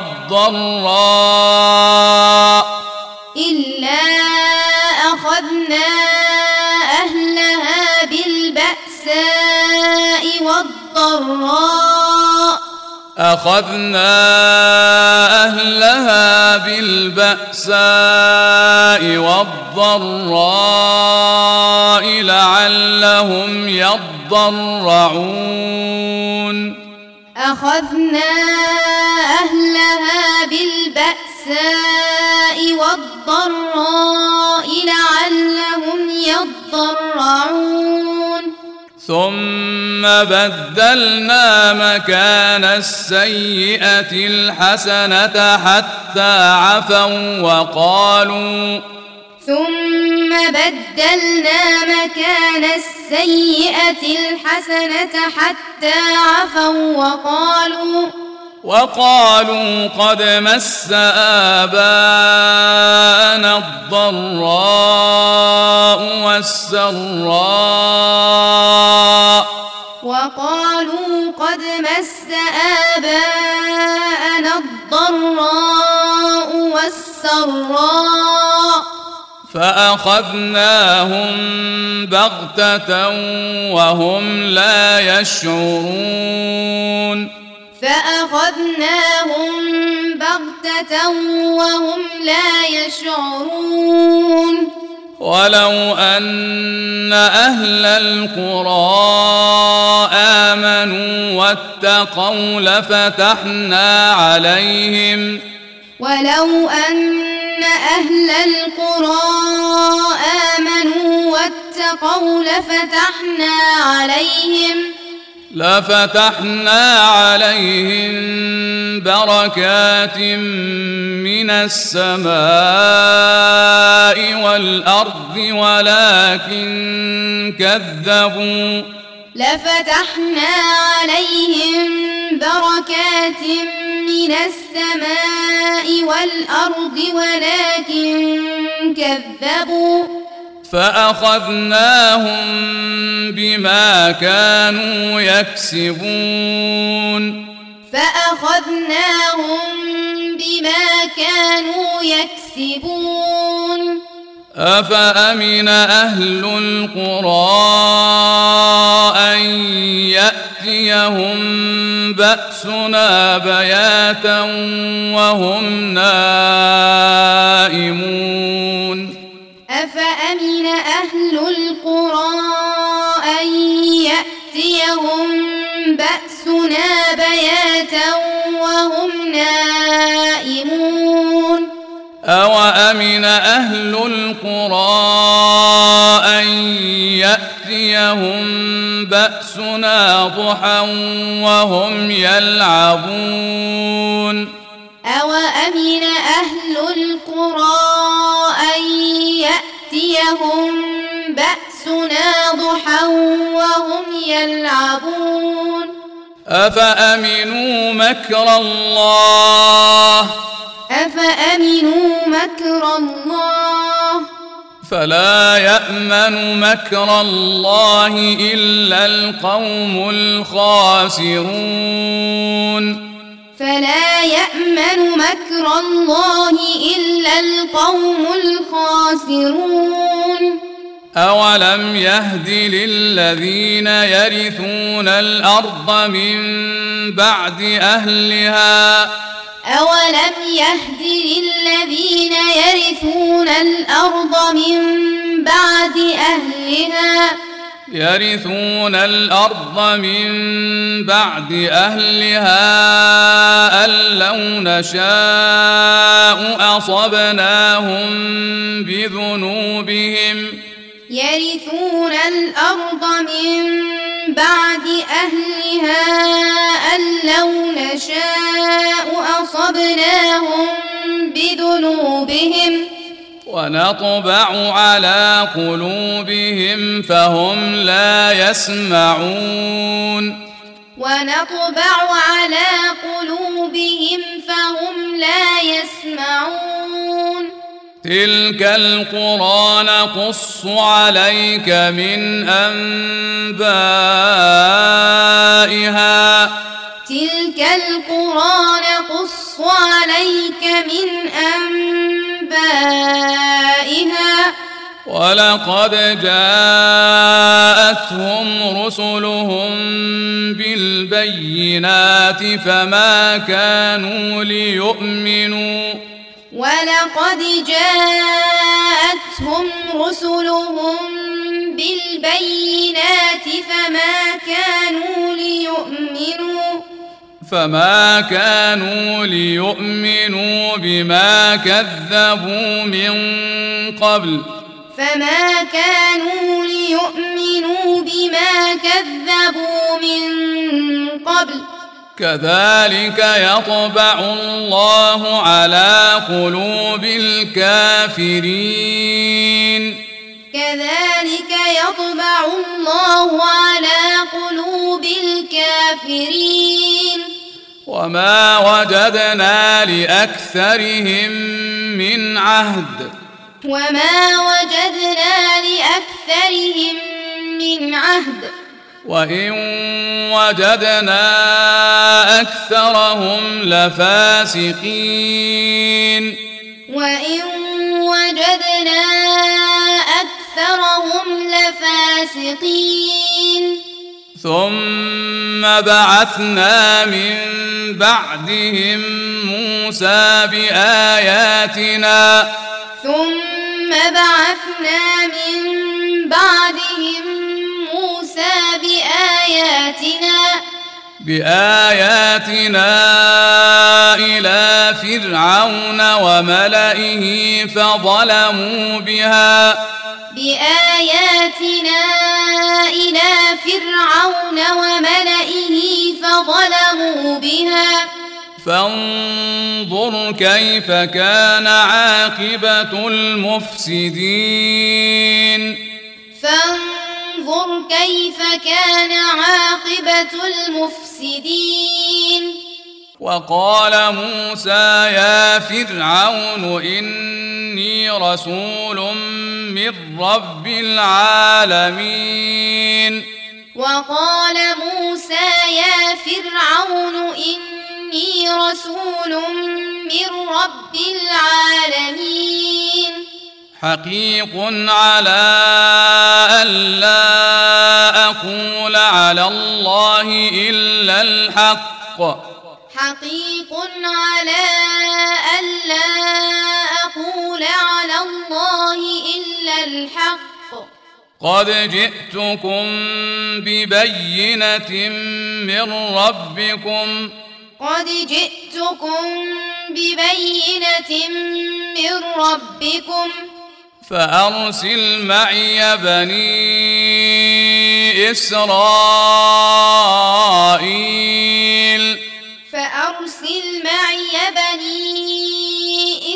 والضراء إلا أخذنا أهلها بالبأساء والضراء أخذنا أهلها بالبأساء والضراء لعلهم يضرعون أخذنا أهلها بالبأساء والضراء لعلهم يضرعون ثم بدلنا مكان السيئة الحسنة حتى عفوا وقالوا مكان السيئة الحسنة حتى عفوا وقالوا قد مس آباءنا الضراء والسراء فأخذناهم بغتة وهم لا يشعرون ولو أن أهل القرى آمنوا واتقوا لفتحنا واتقوا لفتحنا عليهم بركات من السماء والأرض ولكن كذبوا فأخذناهم بما كانوا يكسبون أفأمن أهل القرى أن يأتيهم بأسنا بياتا وهم نائمون أوأمن أهل القرى أن يأتيهم بأسنا ضحى وهم يلعبون أفأمنوا مكر الله فلا يأمن مكر الله إلا القوم الخاسرون أولم يهد للذين يرثون الأرض من بعد أهلها أن لو نشاء أصبناهم بذنوبهم ونطبع على قلوبهم فهم لا يسمعون تلك القرى نقص عليك من أنبائها ولقد جاءتهم رسلهم بالبينات فما كانوا ليؤمنوا بما كذبوا من قبل كذلك يطبع الله على قلوب الكافرين وما وجدنا لأكثرهم من عهد وإن وجدنا أكثرهم لفاسقين ثم بعثنا من بعدهم موسى بآياتنا إلى فرعون وملئه فظلموا بها فرعون وملئه فظلموا بها فانظر كيف كان عاقبة المفسدين فانظر كيف كان عاقبة المفسدين وقال موسى يا فرعون إني رسول من رب العالمين وقال موسى يا فرعون إني رسول من رب العالمين حقيق على ألا أقول على الله إلا الحق حقيق على ألا أقول على الله إلا الحق قد جئتكم ببينة من ربكم قد جئتكم ببينة من ربكم فأرسل معي بني إسرائيل فأرسل معي بني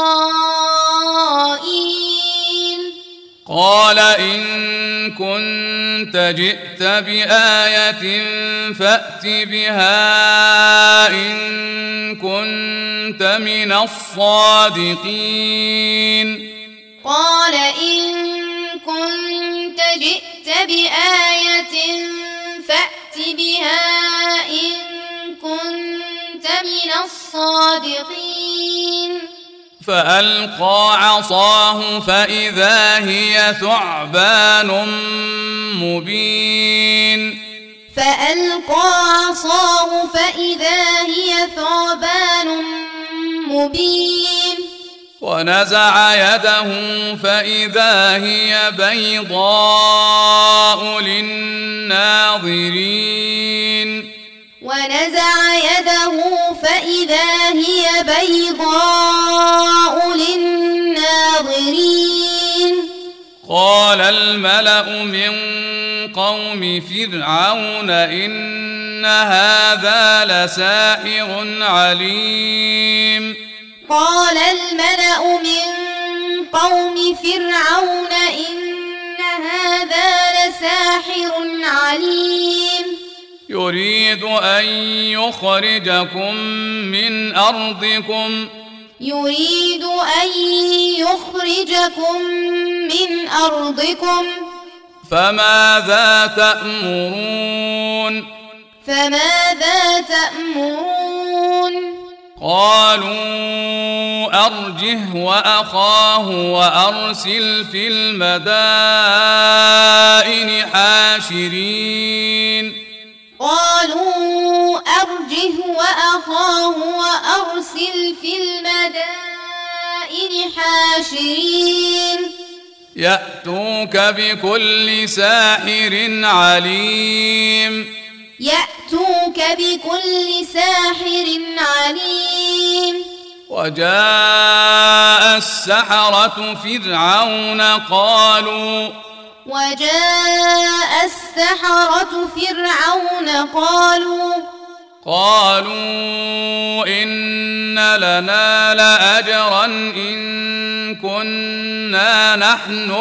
إسرائيل قال إن كنت جئت بآية فأت بها إن كنت من الصادقين قال إن كنت جئت بآية فأت بها إن كنت من الصادقين فألقى عصاه فإذا هي ثعبان مبين فألقى عصاه فإذا هي ثعبان مبين ونزع يده فإذا هي بيضاء للناظرين ونزع يده فإذا هي بيضاء للناظرين قال الملأ من قوم فرعون إن هذا لساحر عليم قال الملأ من قوم فرعون إن هذا لساحر عليم يريد أن يخرجكم من أرضكم يريد أن يخرجكم من أرضكم فماذا تأمرون فماذا تأمرون قالوا أرجه وأخاه وأرسل في المدائن حاشرين قالوا أرجه وأخاه وأرسل في المدائن حاشرين يأتوك بكل ساحر عليم يأتوك بكل ساحر عليم وجاء السحرة فرعون قالوا إن لنا لأجرا إن كنا نحن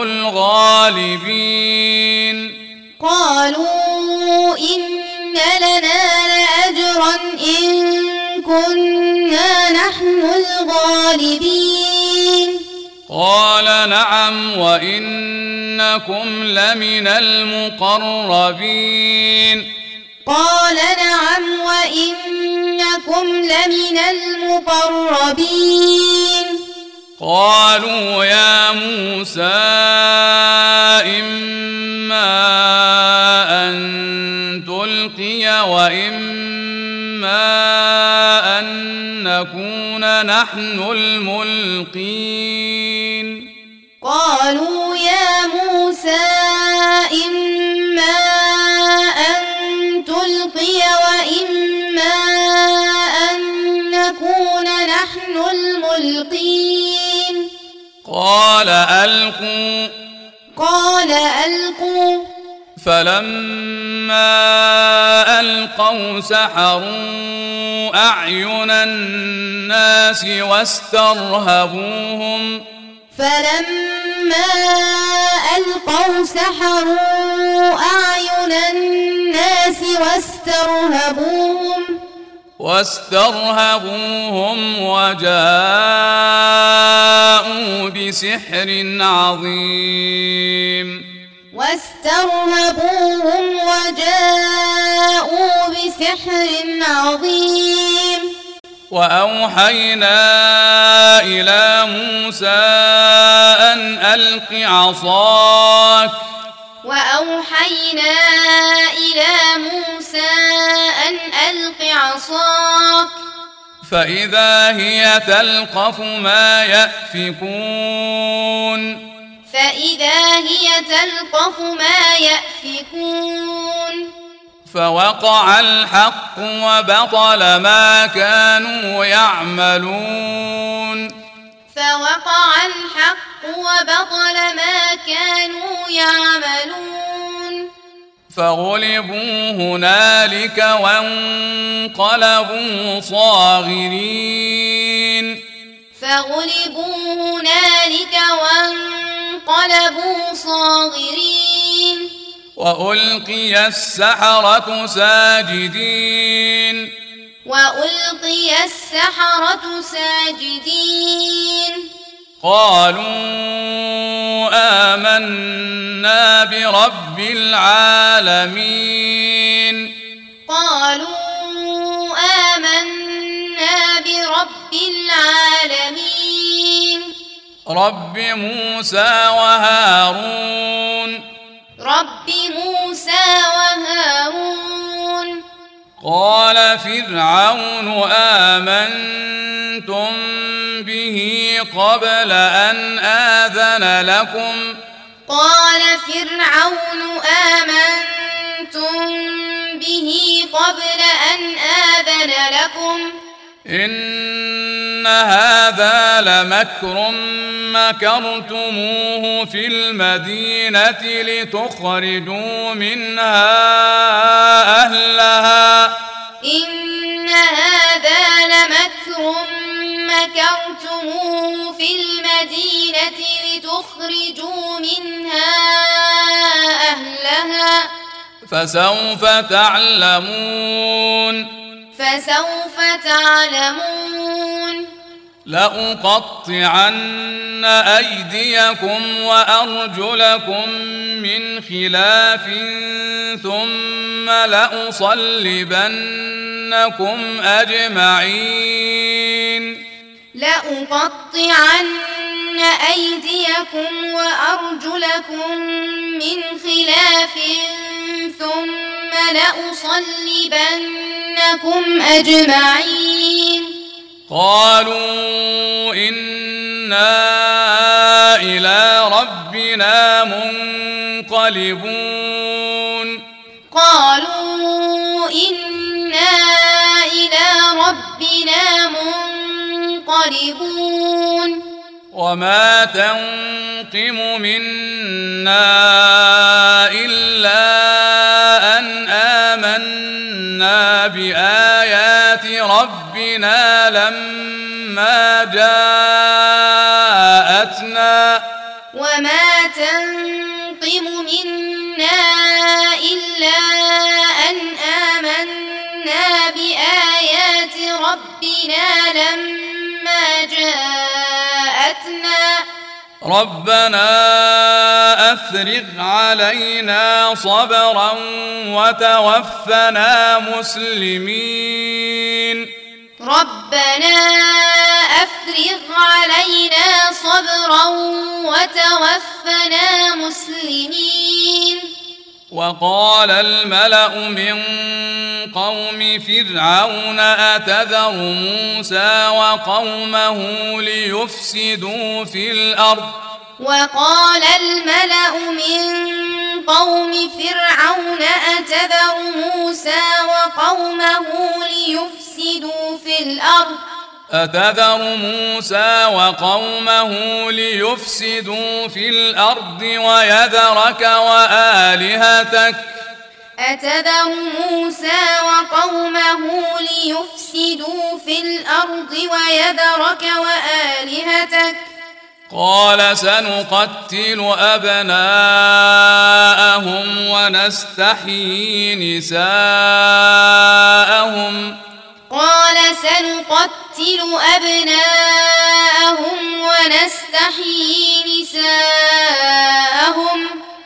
الغالبين قالوا إن لنا لأجرا إن كنا نحن الغالبين قال نعم وإنكم لمن المقربين قال نعم وإنكم لمن المقربين قالوا يا موسى إما أن تلقي وإما أن نكون نحن الملقين قالوا يا موسى إما أن تلقي وإما أن نكون نحن الملقين قال ألقوا فلما ألقوا سحروا أعين الناس واسترهبوهم فلما ألقوا سحروا أعين الناس واسترهبوهم وجاءوا بسحر عظيم وأوحينا إلى موسى أن ألق عصاك فإذا هي تلقف ما يأفكون فوقع الحق وبطل ما كانوا يعملون فغلبوا هنالك وانقلبوا صاغرين وألقي السحرة ساجدين قالوا آمنا برب العالمين رب موسى وهارون قال فرعون آمنتم به قبل أن آذن لكم إن هذا لمكر مكرتموه في المدينة لتخرجوا منها أهلها فسوف تعلمون لأقطعن أيديكم وأرجلكم من خلاف ثم لأصلبنكم أجمعين قالوا إنا إلى ربنا منقلبون وما تنقم منا إلا أن آمنا بآيات ربنا لما جاءتنا ربنا أفرغ علينا صبرا وتوفنا مسلمين وقال الملأ من قوم فرعون أتذر موسى وقومه ليفسدوا في الأرض أتذر موسى وقومه ليفسدوا في الأرض ويذرك وآلهتك أتذر موسى وقومه ليفسدوا في الأرض ويذرك وآلهتك قال سنقتل أبناءهم ونستحيي نساءهم قال سنقتل أبناءهم ونستحيي نساءهم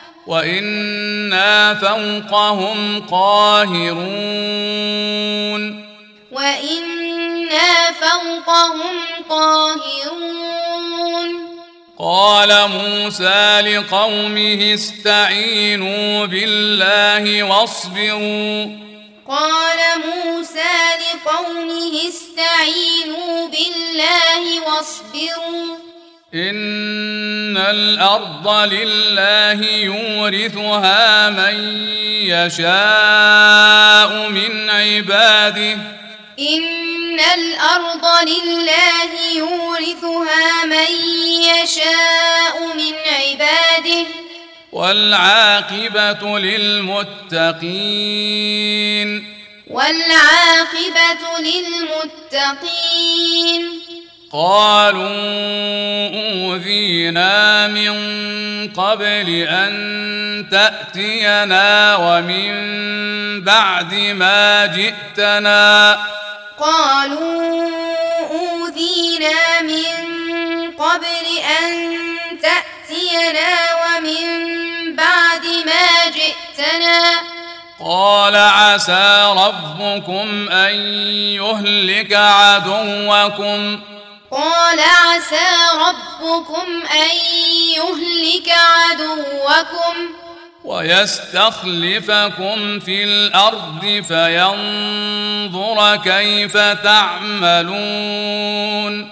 وإنا فوقهم قاهرون وإنا فوقهم قاهرون قال موسى لقومه استعينوا بالله واصبروا قال موسى لقومه استعينوا بالله واصبروا إن الأرض لله يورثها من يشاء من عباده إن الأرض لله يورثها من يشاء من عباده والعاقبة للمتقين والعاقبة للمتقين قالوا أوذينا من قبل أن تأتينا ومن بعد ما جئتنا قالوا أوذينا من قبل أن تأتينا ومن بعد ما جئتنا قال عسى ربكم أن يهلك عدوكم قال عسى ربكم أن يهلك عدوكم ويستخلفكم في الأرض فينظر كيف تعملون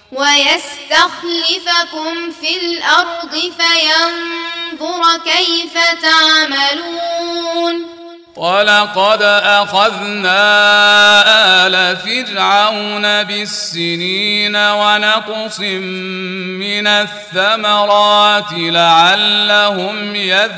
ويستخلفكم في الأرض فينظر كيف تعملون ولقد أخذنا آل فرعون بالسنين ونقص من الثمرات لعلهم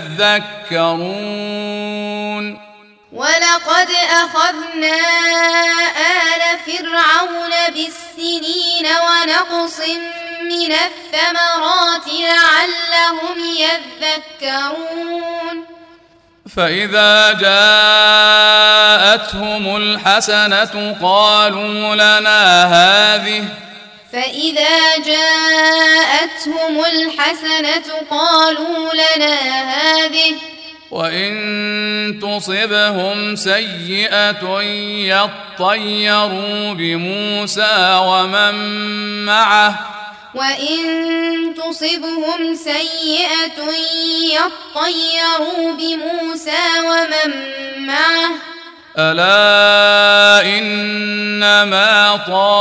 يذكرون ولقد أخذنا آل فرعون بالسنين ونقص من الثمرات لعلهم يذكرون فإذا جاءتهم الحسنة قالوا لنا هذه فإذا جاءتهم الحسنة قالوا لنا هذه وإن تصبهم سيئة يطيروا بموسى ومن معه وإن تصبهم سيئة يطيروا بموسى ومن معه ألا إنما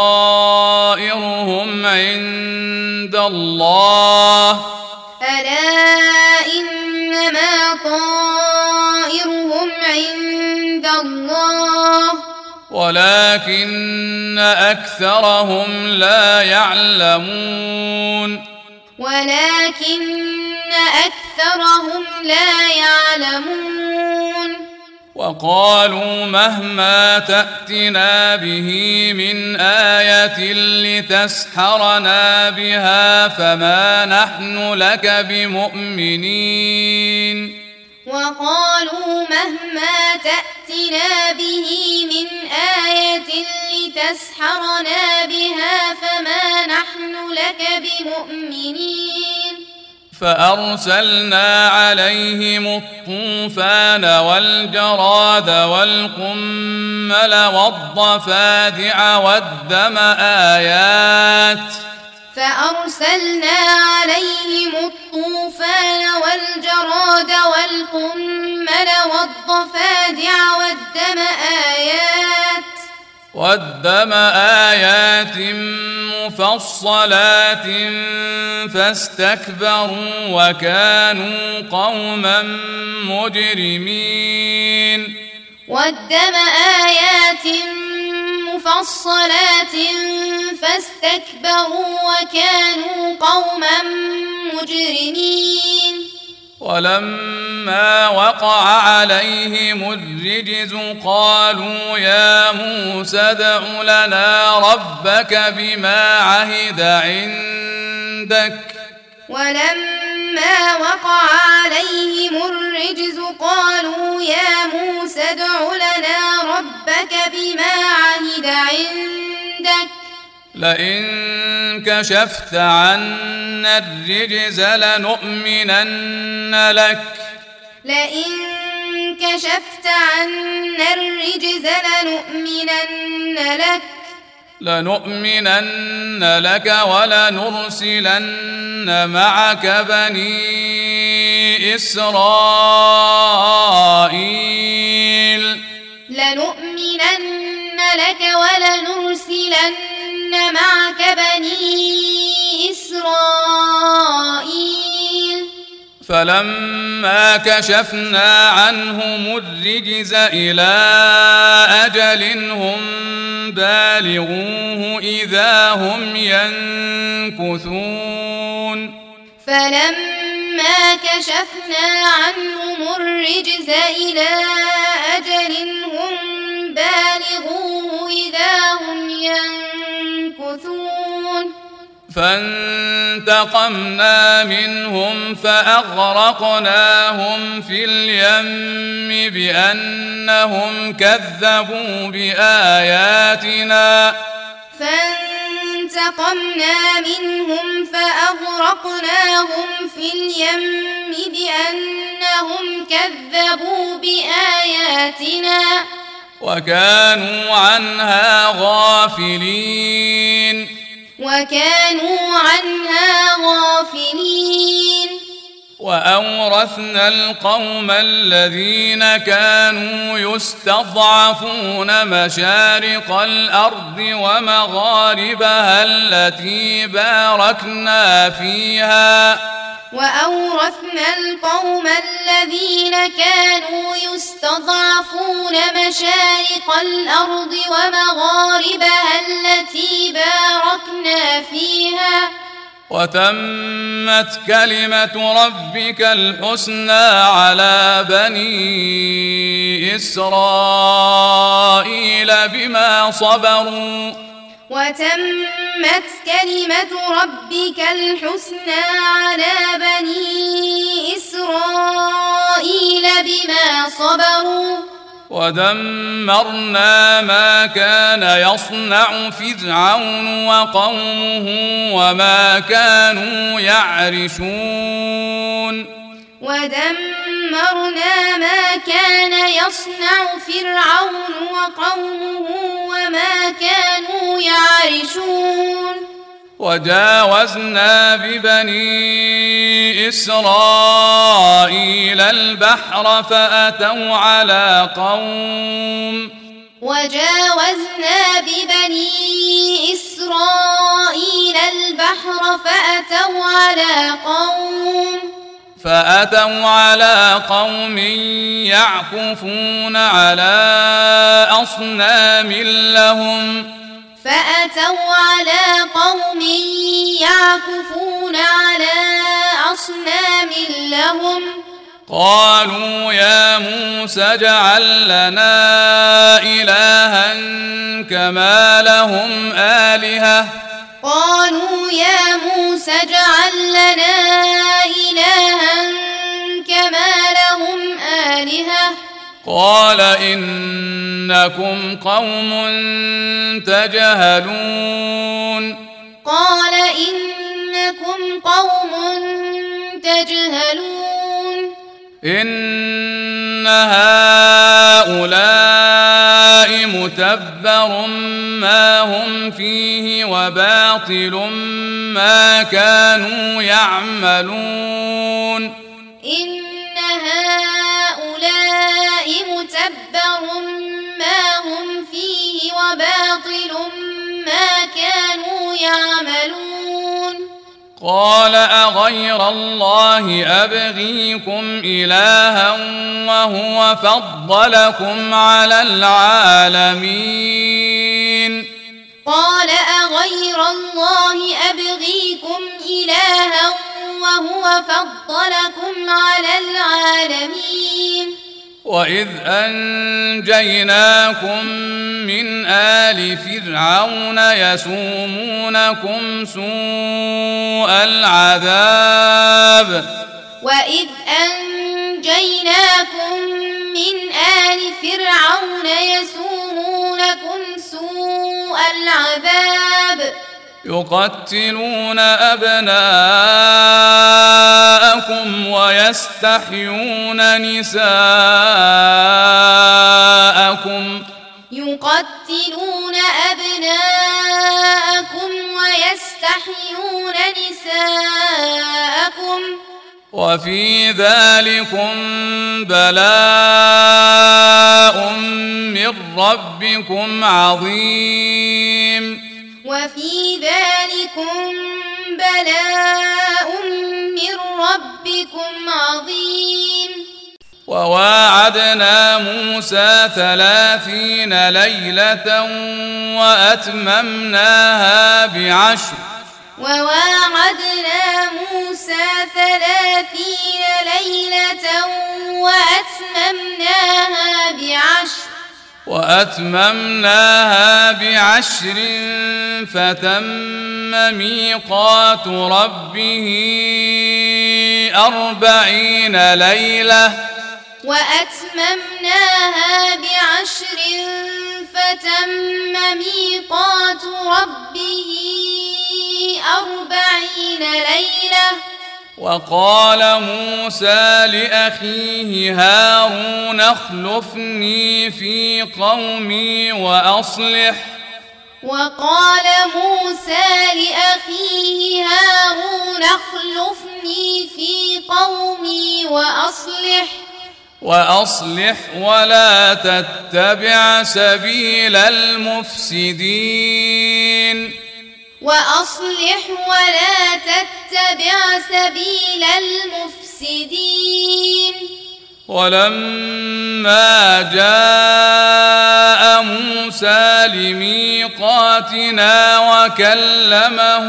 طائرهم عند الله ألا إنما طائرهم عند الله ولكن أكثرهم لا يعلمون ولكن أكثرهم لا يعلمون وقالوا مهما تأتنا به من آية لتسحرنا بها فما نحن لك بمؤمنين وقالوا مهما تأتنا به من آية لتسحرنا بها فما نحن لك بمؤمنين فأرسلنا عليهم الطوفان والجراد والقمل والضفادع والدم فأرسلنا عليهم الطوفان والجراد والقمل والضفادع والدم آيات مفصلات فاستكبروا وكانوا قوما مجرمين والدم آيات مفصلات فاستكبروا وكانوا قوما مجرمين ولما وقع عليهم الرجز قالوا يا موسى ادع لنا ربك بما عهد عندك ولما وقع عليهم الرجز قالوا يا موسى ادع لنا ربك بما عهد عندك لئن كشفت عنا الرجز لنؤمنن لك لنؤمنن لك ولنرسلن معك بني إسرائيل فلما كشفنا عنهم الرجز إلى أجل هم بالغوه إذا هم ينكثون فانتقمنا منهم فأغرقناهم في اليم بأنهم كذبوا بآياتنا وكانوا عنها غافلين وأورثنا القوم الذين كانوا يستضعفون مشارق الأرض ومغاربها التي باركنا فيها وتمت كلمة ربك الحسنى على بني إسرائيل بما صبروا ودمرنا ما كان يصنع فرعون وقومه وما كانوا يعرشون وجاوزنا ببني إسرائيل البحر فأتوا على قوم يعكفون على أصنام لهم قالوا يا موسى اجعل لنا إلها كما لهم آلهة قال إنكم قوم تجهلون إن هؤلاء متبر ما هم فيه وباطل ما كانوا يعملون قال أغير الله أبغيكم إلها وهو فضلكم على العالمين قال أغير الله أبغيكم إلها وهو فضلكم على العالمين وإذ أنجيناكم من آل فرعون يسومونكم سوء العذاب وإذ أنجيناكم من آل فرعون يسومونكم سوء العذاب يقتلون أبناءكم ويستحيون نساءكم يقتلون أبناءكم ويستحيون نساءكم وفي ذلكم بلاء من ربكم عظيم وفي ذلكم بلاء من ربكم عظيم وواعدنا موسى 30 ليلة وأتممناها بعشر وواعدنا موسى 30 ليلة وأتممناها بعشر فتم ميقات ربه 40 ليلة وأتممناها بعشر فتم ميقات ربه 40 ليلة وقال موسى لأخيه هارون اخلفني في قومي وأصلح وقال موسى لأخيه هارون اخلفني في قومي وأصلح ولا تتبع سبيل المفسدين ولا تتبع سبيل المفسدين ولما جاء موسى لميقاتنا وكلمه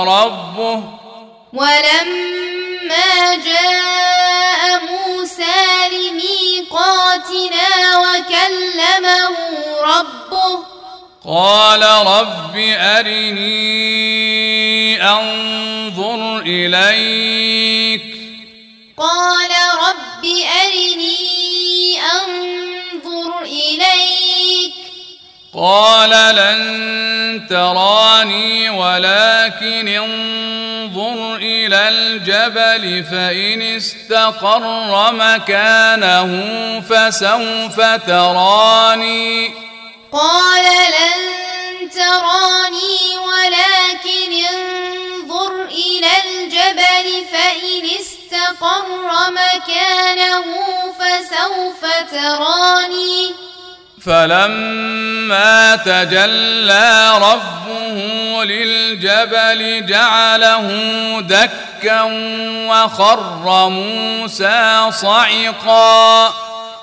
ربه قال رب أرني أنظر إليك قال لن تراني ولكن انظر إلى الجبل فإن استقر مكانه فسوف تراني قال لن تراني ولكن انظر إلى الجبل فإن استقر مكانه فسوف تراني فلما تجلى ربه للجبل جعله دكا وخر موسى صعقا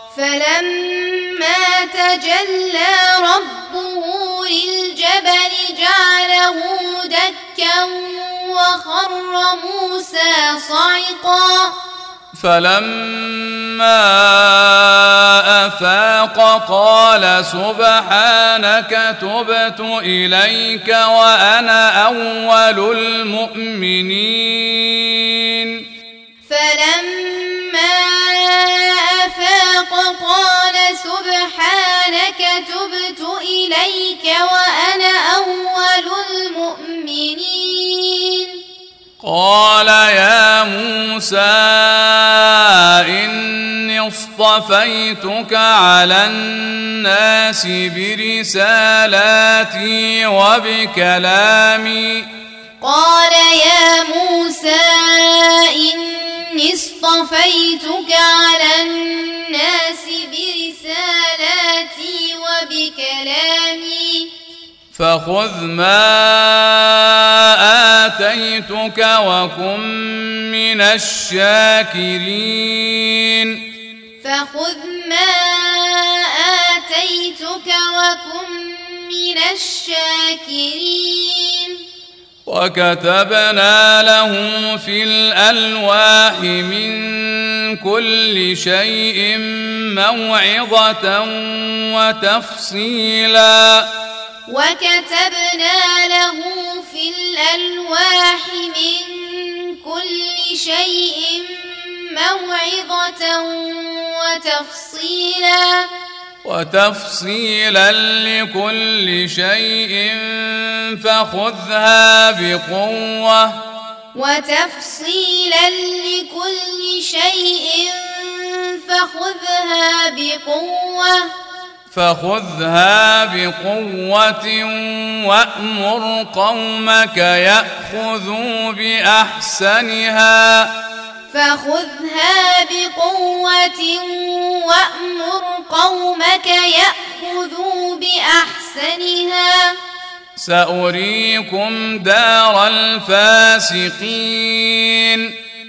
فلما تجلى ربه للجبل جعله دكا وخر موسى صعقا فلما أفاق قال سبحانك تبت إليك وأنا أول المؤمنين فلما أفاق قال سبحانك تبت إليك وأنا أول المؤمنين قال يا موسى إني اصطفيتك على الناس برسالاتي وبكلامي قال يا موسى إني اصطفيتك على الناس برسالاتي وبكلامي فخذ ما آتيتك وكن من الشاكرين فخذ ما آتيتك وكن من الشاكرين وكتبنا له في الألواح من كل شيء موعظة وتفصيلا وكتبنا له في الألواح من كل شيء موعظة وتفصيلا لكل شيء فخذها بقوة فخذها بقوة وأمر قومك يأخذوا بأحسنها سأريكم دار الفاسقين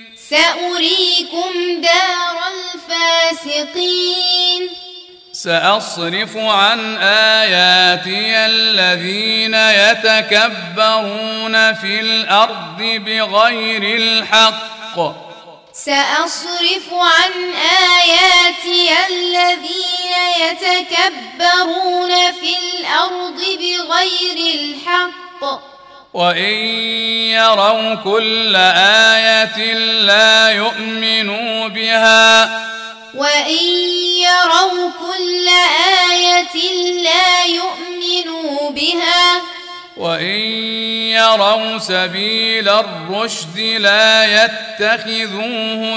سأصرف عن آياتي الذين يتكبرون في الأرض بغير الحق وإن يروا كل آية لا يؤمنوا بها وإن يروا سبيل الرشد لا يتخذوه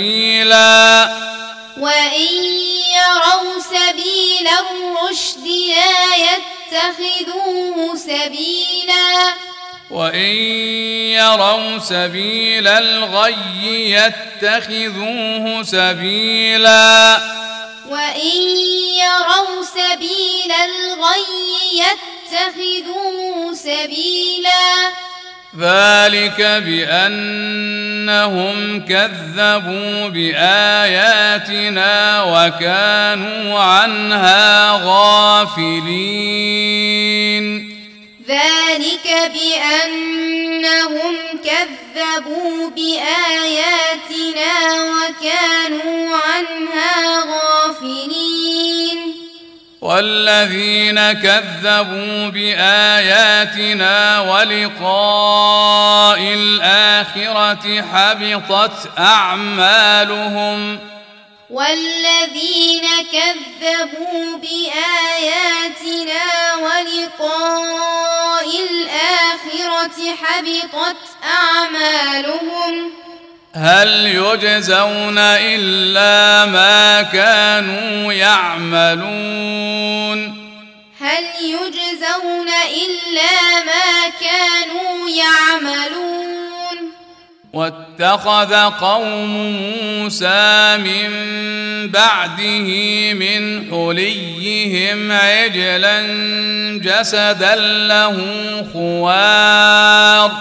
سبيلا وإن يروا سبيل الغي يتخذوه سبيلا ذلك بأنهم كذبوا بآياتنا وكانوا عنها غافلين والذين كذبوا بآياتنا ولقاء الآخرة حبطت أعمالهم هل يجزون إلا ما كانوا يعملون واتخذ قوم موسى من بعده من حليهم عجلا جسدا له خوار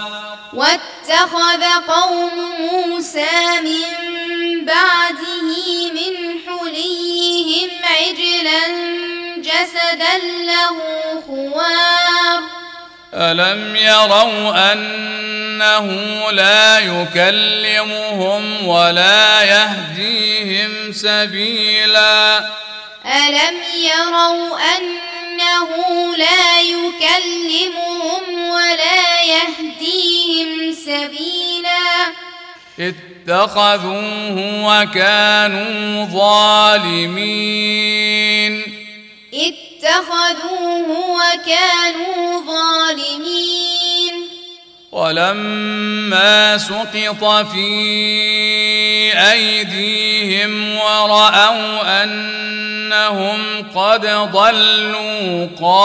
ألم يروا أنه لا يكلمهم ولا يهديهم سبيلا اتخذوه وكانوا ظالمين ولما سقط في أيديهم ورأوا أنهم قد ضلوا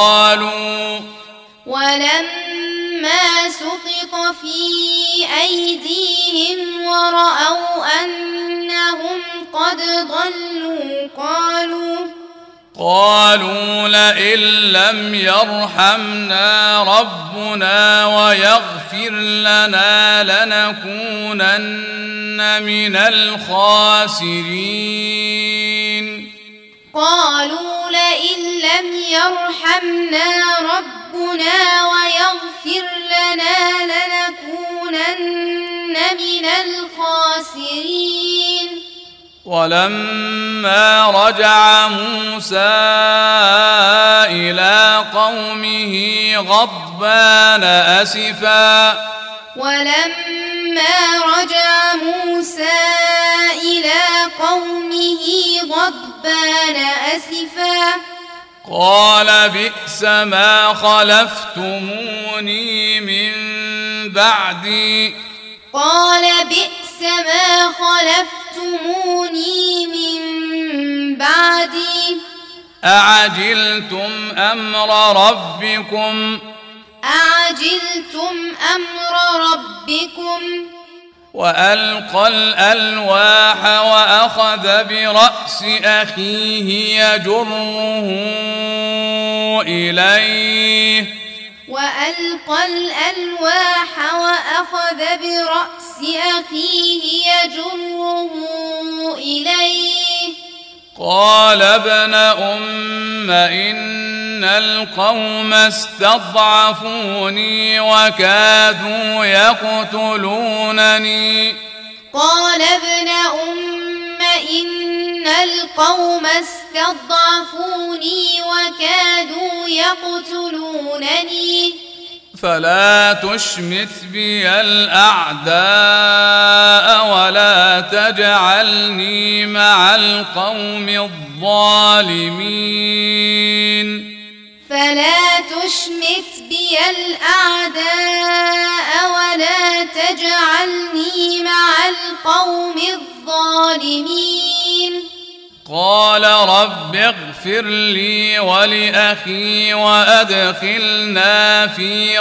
قالوا لئن لم يرحمنا ربنا ويغفر لنا لنكونن من الخاسرين قالوا لئن لم يرحمنا ربنا ويغفر لنا لنكونن من الخاسرين. ولما رجع موسى إلى قومه غضبان أسفا قال بئس ما خلفتموني من بعدي أعجلتم أمر ربكم وألقى الألواح وأخذ برأس أخيه يجره إليه قال ابن أم إن القوم استضعفوني وكادوا يقتلونني فلا تشمت بي الأعداء ولا تجعلني مع القوم الظالمين. قال رب اغفر لي ولأخي وأدخلنا في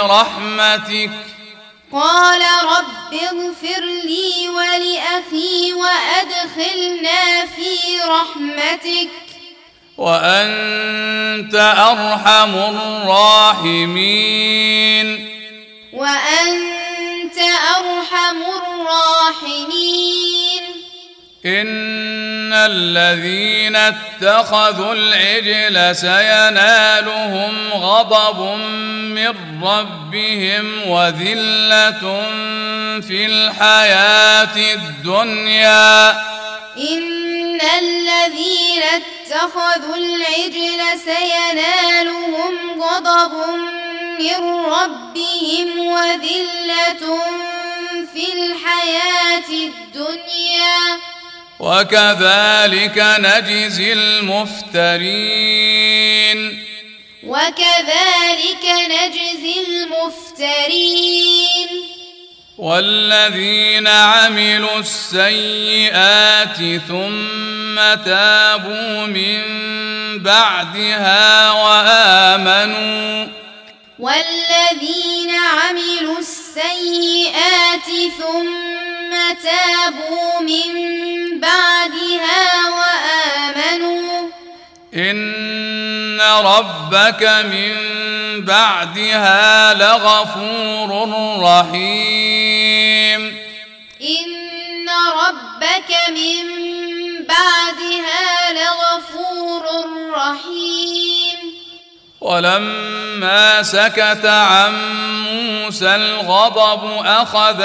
رحمتك وأنت أرحم الراحمين. إن الذين اتخذوا العجل سينالهم غضب من ربهم وذلة في الحياة الدنيا. وكذلك نجزي المفترين. والذين عملوا السيئات ثم تابوا من بعدها وآمنوا إن ربك من بعدها لغفور رحيم. ولما سكت عن موسى الغضب أخذ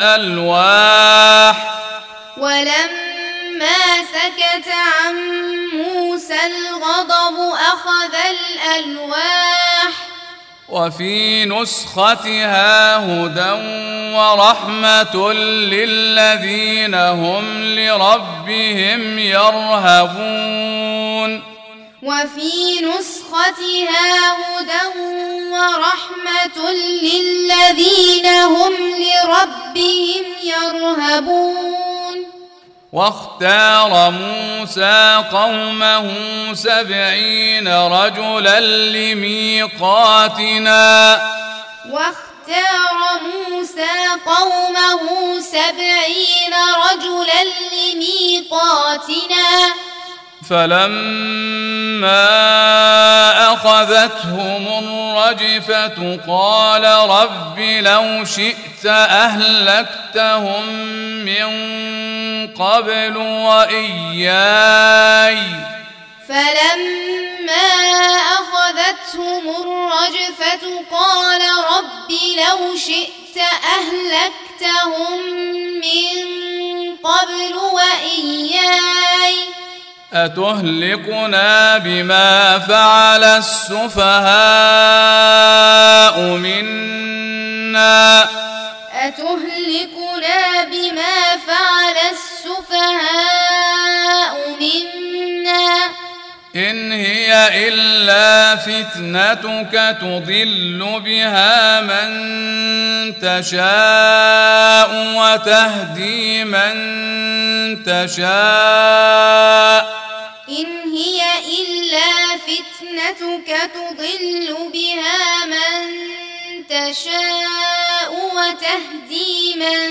الألواح وفي نسختها هدى ورحمة للذين هم لربهم يرهبون. واختار موسى قومه 70 رجلا لميقاتنا فلما أخذتهم الرجفة قال رب لو شئت أهلكتهم من قبل وإياي فلما أخذتهم الرجفة قال رب لو شئت أهلكتهم من قبل وإياي أتهلكنا بما فعل السفهاء منا أتهلكنا بما فعل السفهاء منا إن هي إلا فتنتك تضل بها من تشاء وتهدي من تشاء إن هي إلا فتنتك تضل بها من تشاء وتهدي من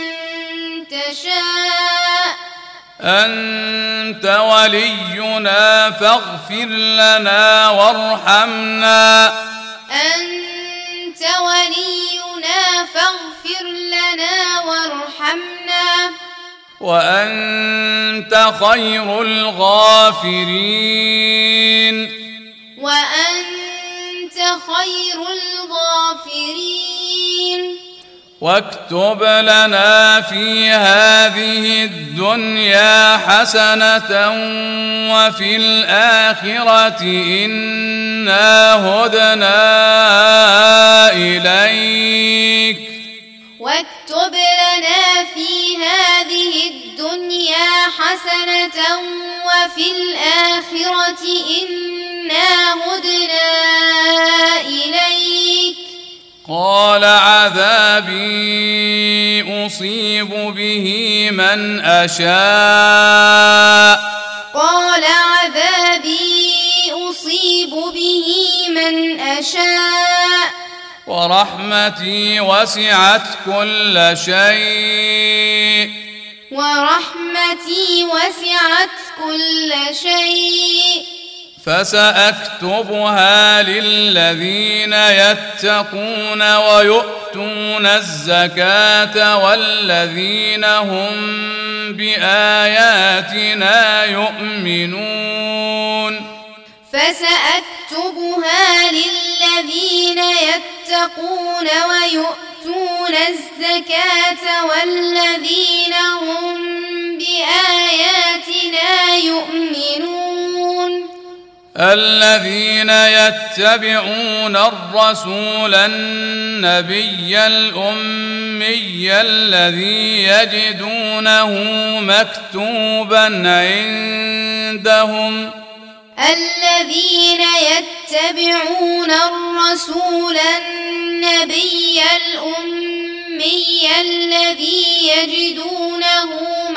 تشاء أنت ولينا فاغفر لنا وارحمنا أنت ولينا فاغفر لنا وارحمنا وأنت خير الغافرين وأنت خير الغافرين واكتب لنا في هذه الدنيا حسنة وفي الآخرة إنا هدنا إليك واكتب لنا في هذه الدنيا حسنة وفي الآخرة إنا هدنا إليك قال عذابي أصيب به من أشاء قال عذابي أصيب به من أشاء ورحمتي وسعت كل شيء ورحمتي وسعت كل شيء فسأكتبها للذين يتقون ويؤتون الزكاة والذين هم بآياتنا يؤمنون فسأكتبها للذين يتقون ويؤتون الزكاة والذين هم بآياتنا يؤمنون الذين يتبعون الرسول النبي الأمي الذي يجدونه مكتوبا عندهم الذين يتبعون الرسول النبي الأمي الذي يجدونه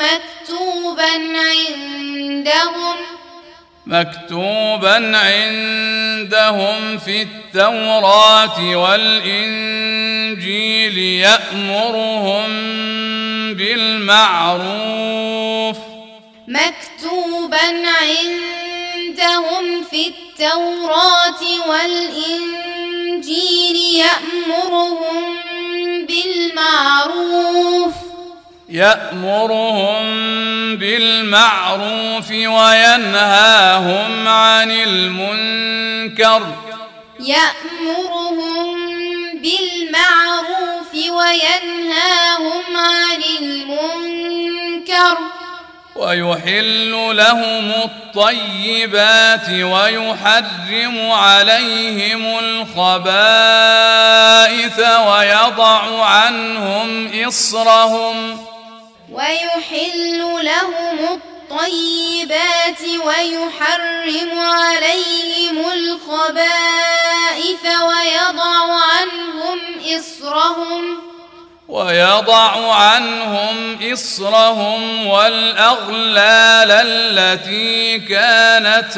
مكتوبا عندهم في التوراة والإنجيل يأمرهم بالمعروف في التوراة والإنجيل يأمرهم بالمعروف وينهاهم عن المنكر ويحل لهم الطيبات ويحرم عليهم الخبائث ويضع عنهم إصرهم والأغلال التي كانت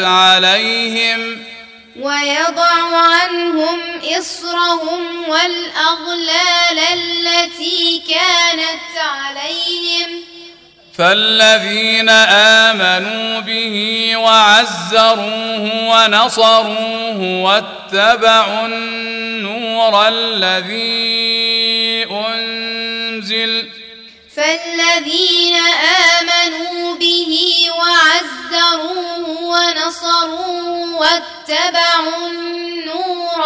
عليهم فالذين آمنوا به وعزروه ونصروه واتبعوا النور الذي أنزل فالذين آمنوا به وعزروه ونصروه واتبعوا النور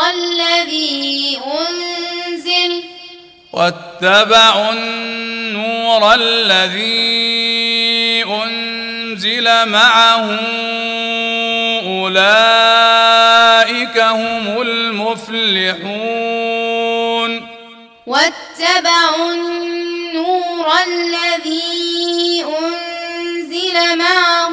الذي أنزل معه أولئك هم المفلحون. واتبعوا النور الذي أنزل معه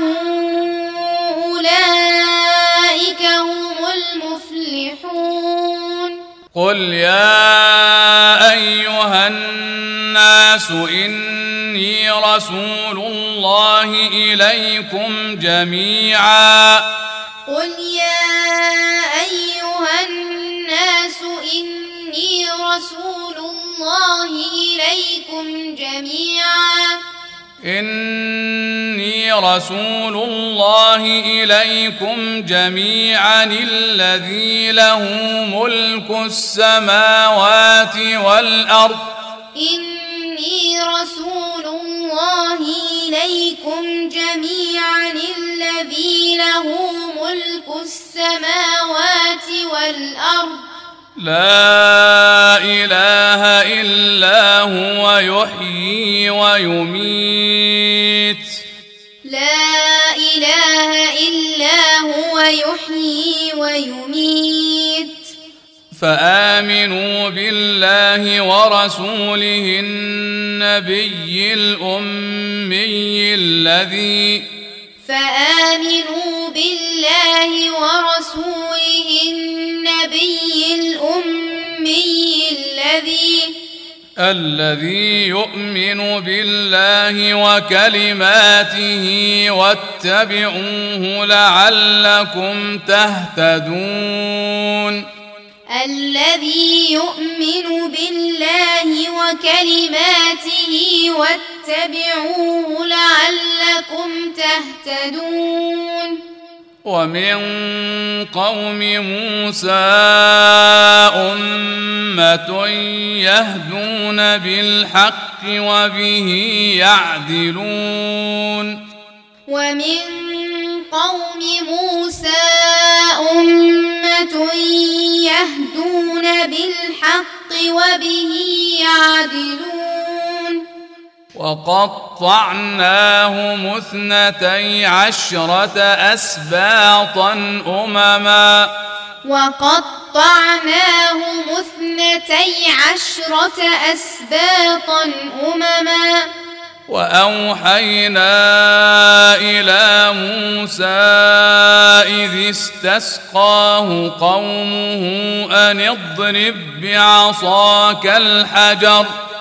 أولئك هم المفلحون. قل يا أيها الناس إني رسول الله إليكم جميعا. قل يا أيها الناس إني رسول الله إليكم جميعا. إني رسول الله إليكم جميعا الذي له ملك السماوات والأرض. إني رسول الله إليكم جميعا الذي له ملك السماوات والأرض. لا إله إلا هو يحيي ويميت. لا إله إلا هو يحيي ويميت. فآمنوا بالله ورسوله النبي الأمي الذي فآمنوا بالله ورسوله النبي الأمي الذي يؤمن بالله وكلماته واتبعوه لعلكم تهتدون. الذي يؤمن بالله وكلماته واتبعوه لعلكم تهتدون. ومن قوم موسى أمة يهدون بالحق وبه يعدلون. ومن قوم موسى أمة يهدون بالحق وبه يعدلون. وقطعناهم 12 أسباطا أمما. وقطعناهم 12 أسباطا أمما. وأوحينا إلى موسى إذ استسقاه قومه أن اضرب بعصاك الحجر.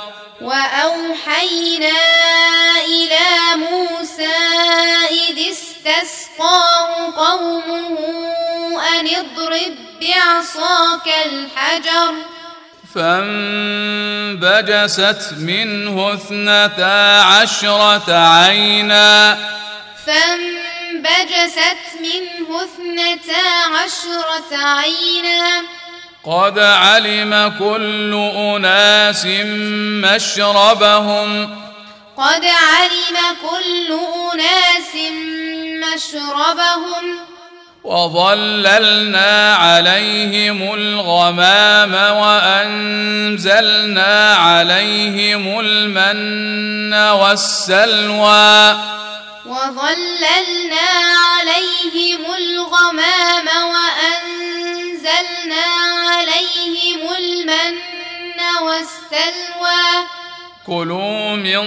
وأوحينا إلى موسى إذ استسقاه قومه أن اضرب بعصاك الحجر. فانبجست منه 12 عينا. فانبجست منه 12 عينا. قد علم كل أناس مشربهم. قد علم كل أناس مشربهم. وظللنا عليهم الغمام وأنزلنا عليهم المن والسلوى. وظللنا عليهم الغمام وأنزلنا عليهم المن والسلوى. كلوا من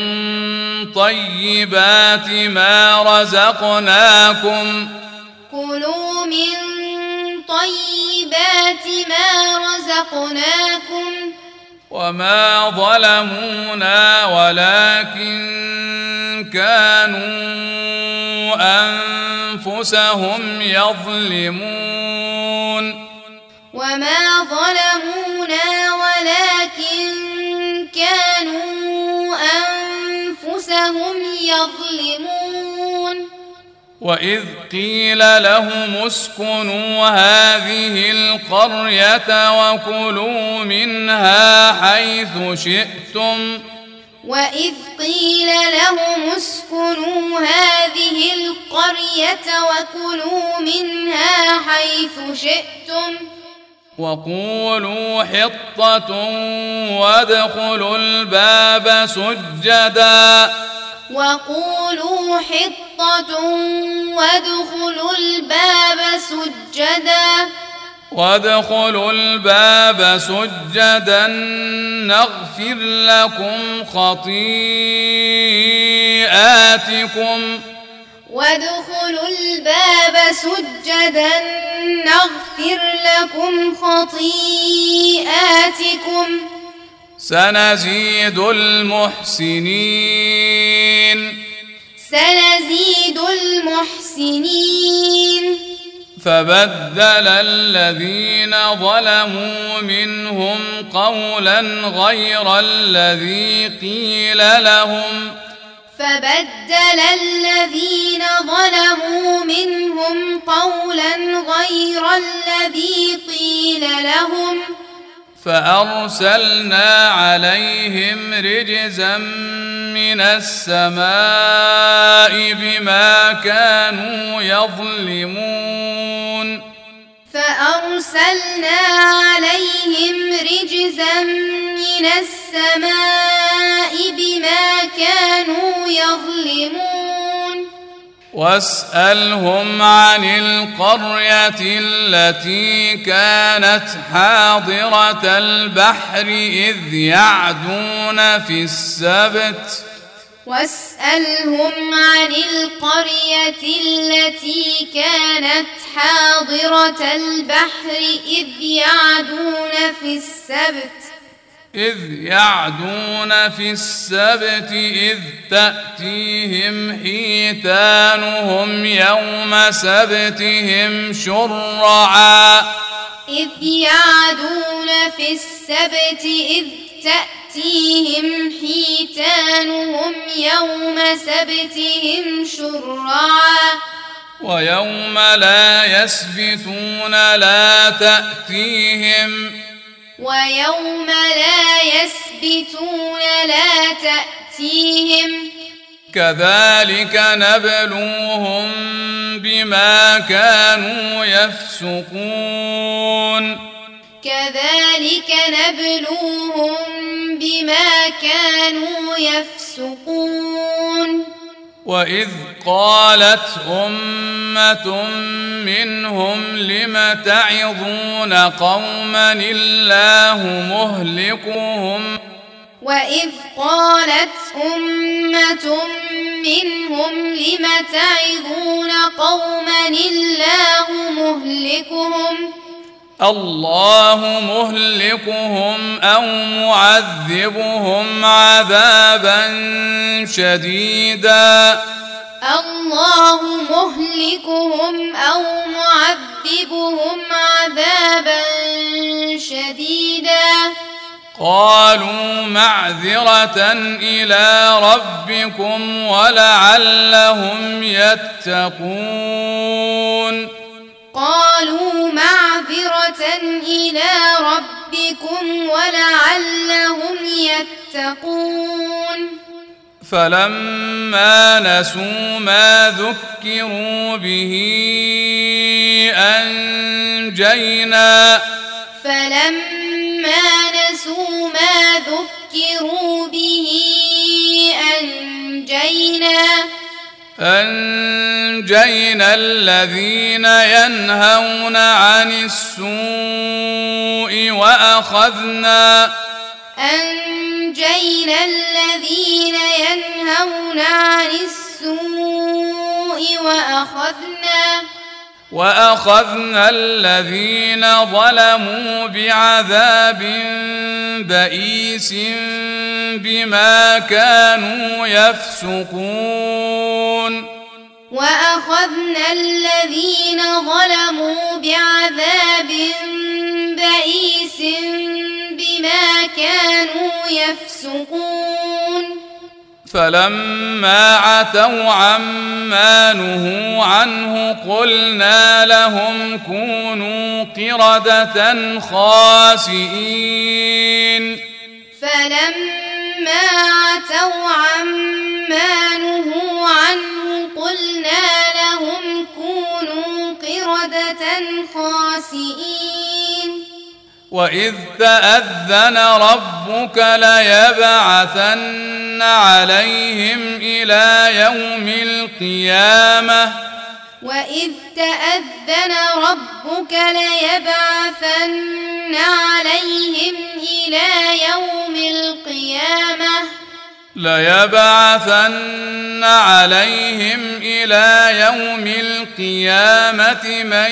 طيبات ما رزقناكم. كلوا من طيبات ما رزقناكم. وما ظلمونا ولكن كانوا أنفسهم يظلمون. وما ظلمونا ولكن كانوا أنفسهم يظلمون. وإذ قيل لهم اسكنوا هذه القرية وكلوا منها حيث شئتم. وإذ قيل لهم اسكنوا هذه القرية وكلوا منها حيث شئتم وقولوا حطة وادخلوا الباب سجدا وقولوا حطة وادخلوا الباب سجدا وادخلوا الباب سجدا نغفر لكم خطيئاتكم وادخلوا الباب سجدا نغفر لكم خطيئاتكم سنزيد المحسنين سنزيد المحسنين فبدل الذين ظلموا منهم قولا غير الذي قيل لهم فبدل الذين ظلموا منهم قولا غير الذي قيل لهم فأرسلنا عليهم رجزا من السماء بما كانوا يظلمون فأرسلنا عليهم رجزا من السماء بما كانوا يظلمون واسألهم عن القرية التي كانت حاضرة البحر إذ يعدون في السبت واسألهم عن القرية التي كانت حاضرة البحر إذ يعدون في السبت إذ تأتيهم حيتانهم يوم سبتهم شرعا تأتيهم حيتانهم يوم سبتهم شرعا ويوم لا يسبتون لا تأتيهم ويوم لا يسبتون لا تأتيهم كذلك نبلوهم بما كانوا يفسقون كذلك نبلوهم بما كانوا يفسقون وإذ قالت أمة منهم لم تعظون قوما الله مهلكهم وإذ قالت أمة منهم لم تعظون قوما الله مهلكهم مهلكهم أو معذبهم عذابا شديدا الله مهلكهم أو معذبهم عذابا شديدا قالوا معذرة إلى ربكم ولعلهم يتقون قالوا معذرة إلى ربكم ولعلهم يتقون فلما نسوا ما ذكروا به أنجينا أنجينا الذين ينهون عن السوء وأخذنا وأخذنا الذين ظلموا بعذاب بئيس بما كانوا يفسقون وأخذنا الذين ظلموا بعذاب بئيس بما كانوا يفسقون فلما عتوا عما نهوا عنه قلنا لهم كونوا قردة خاسئين فلما عتوا عما نهوا عنه قلنا لهم كونوا قردة خاسئين وإذ تأذن ربك ليبعثن عليهم إلى يوم القيامة وإذ تأذن ربك ليبعثن عليهم إلى يوم القيامة من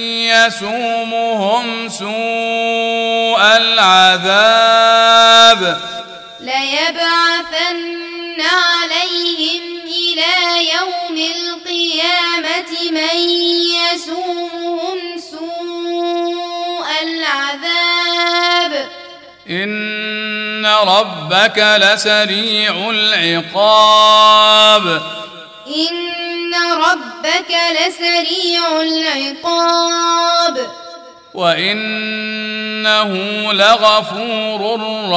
يسومهم سوء العذاب إن ربك لسريع العقاب وإنه لغفور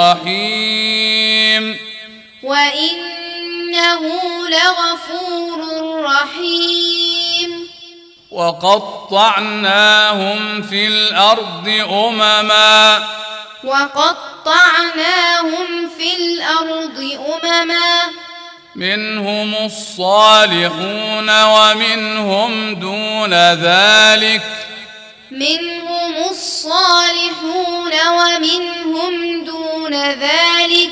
رحيم وقطعناهم في الأرض أمما منهم الصالحون ومنهم دون ذلك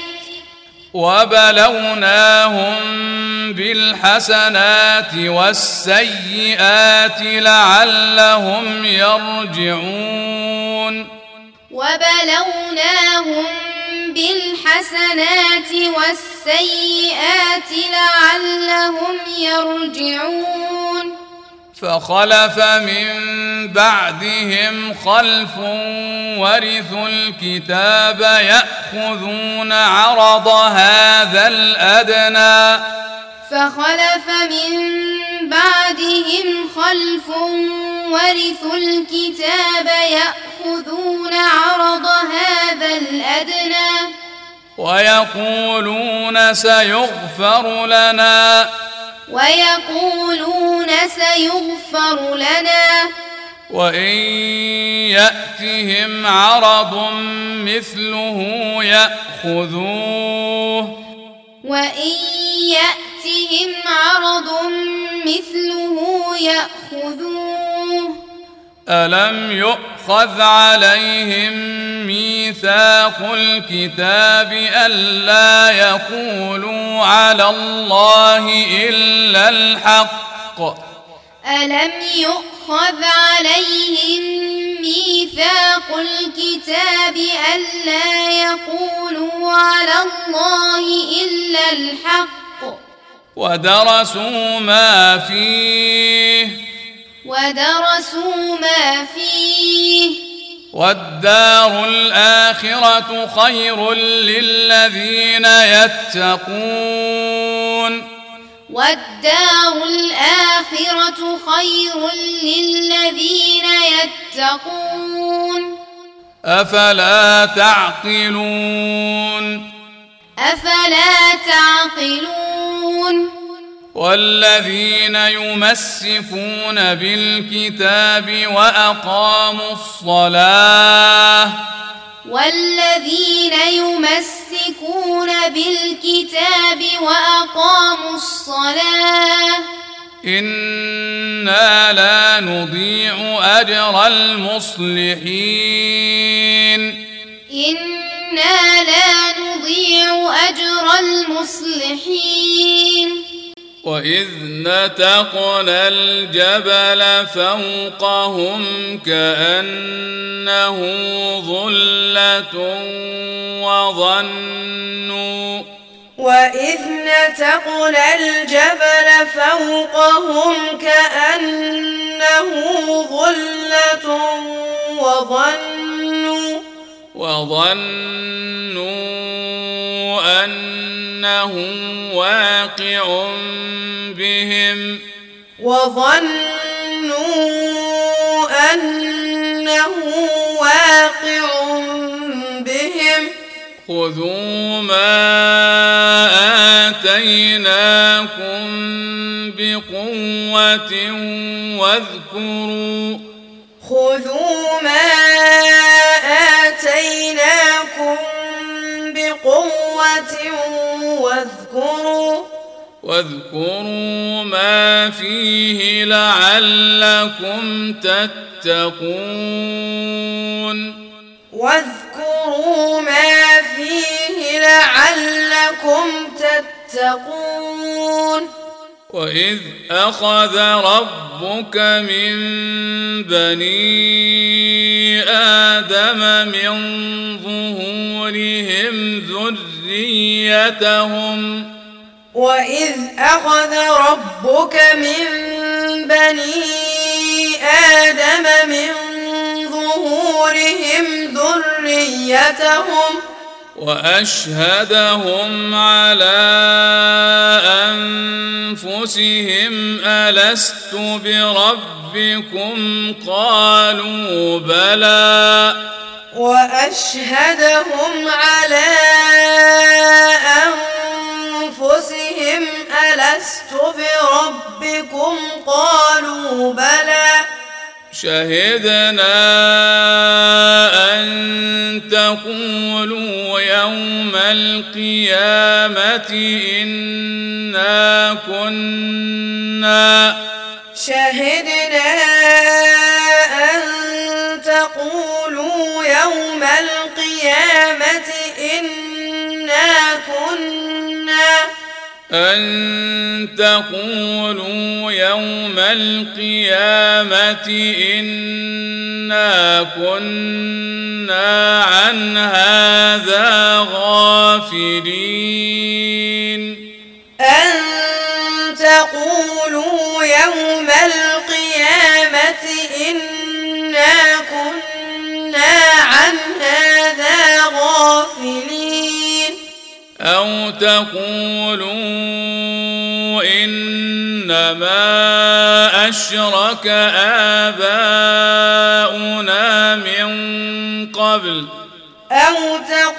وبلوناهم بالحسنات والسيئات لعلهم يرجعون فخلف من بعدهم خلف ورثوا الكتاب يأخذون عرض هذا الأدنى ويقولون سيغفر لنا وإن يأتهم عرض مثله يأخذوه ألم يؤخذ عليهم ميثاق الكتاب ألا يقولوا على الله إلا الحق ودرسوا ما فيه والدار الآخرة خير للذين يتقون أفلا تعقلون والذين يمسكون بالكتاب وأقاموا الصلاة إنا لا نضيع أجر المصلحين وإذ نتقنا الجبل فوقهم كأنه ظلة وظنوا أنه واقع بهم خذوا ما آتيناكم بقوة واذكروا خذوا ما آتيناكم بقوة واذكروا ما فيه لعلكم تتقون واذكروا ما فيه لعلكم تتقون وإذ أخذ ربك من بني آدم من ظهورهم ذريتهم وإذ أخذ ربك من بني آدم من ظهورهم ذريتهم وأشهدهم على أنفسهم ألست بربكم قالوا بلى وأشهدهم على أنفسهم ألست بربكم قالوا بلى شهدنا أن تقولوا يوم القيامة إنا كنا شهدنا أن تقولوا يوم القيامة إنا كنا أن تقولوا يوم القيامة إنا كنا عن هذا غافلين أن تقولوا يوم القيامة إنا كنا عن هذا غافلين أو تقولوا إنما أشرك آباؤنا من قبل أو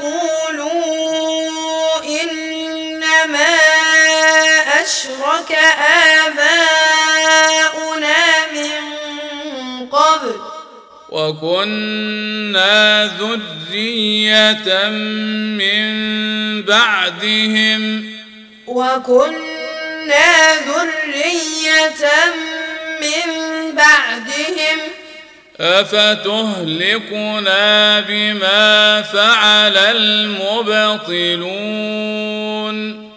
تقولوا إنما أشرك آباؤنا من قبل وكنا ذرية من بعدهم أفتهلكنا بما فعل المبطلون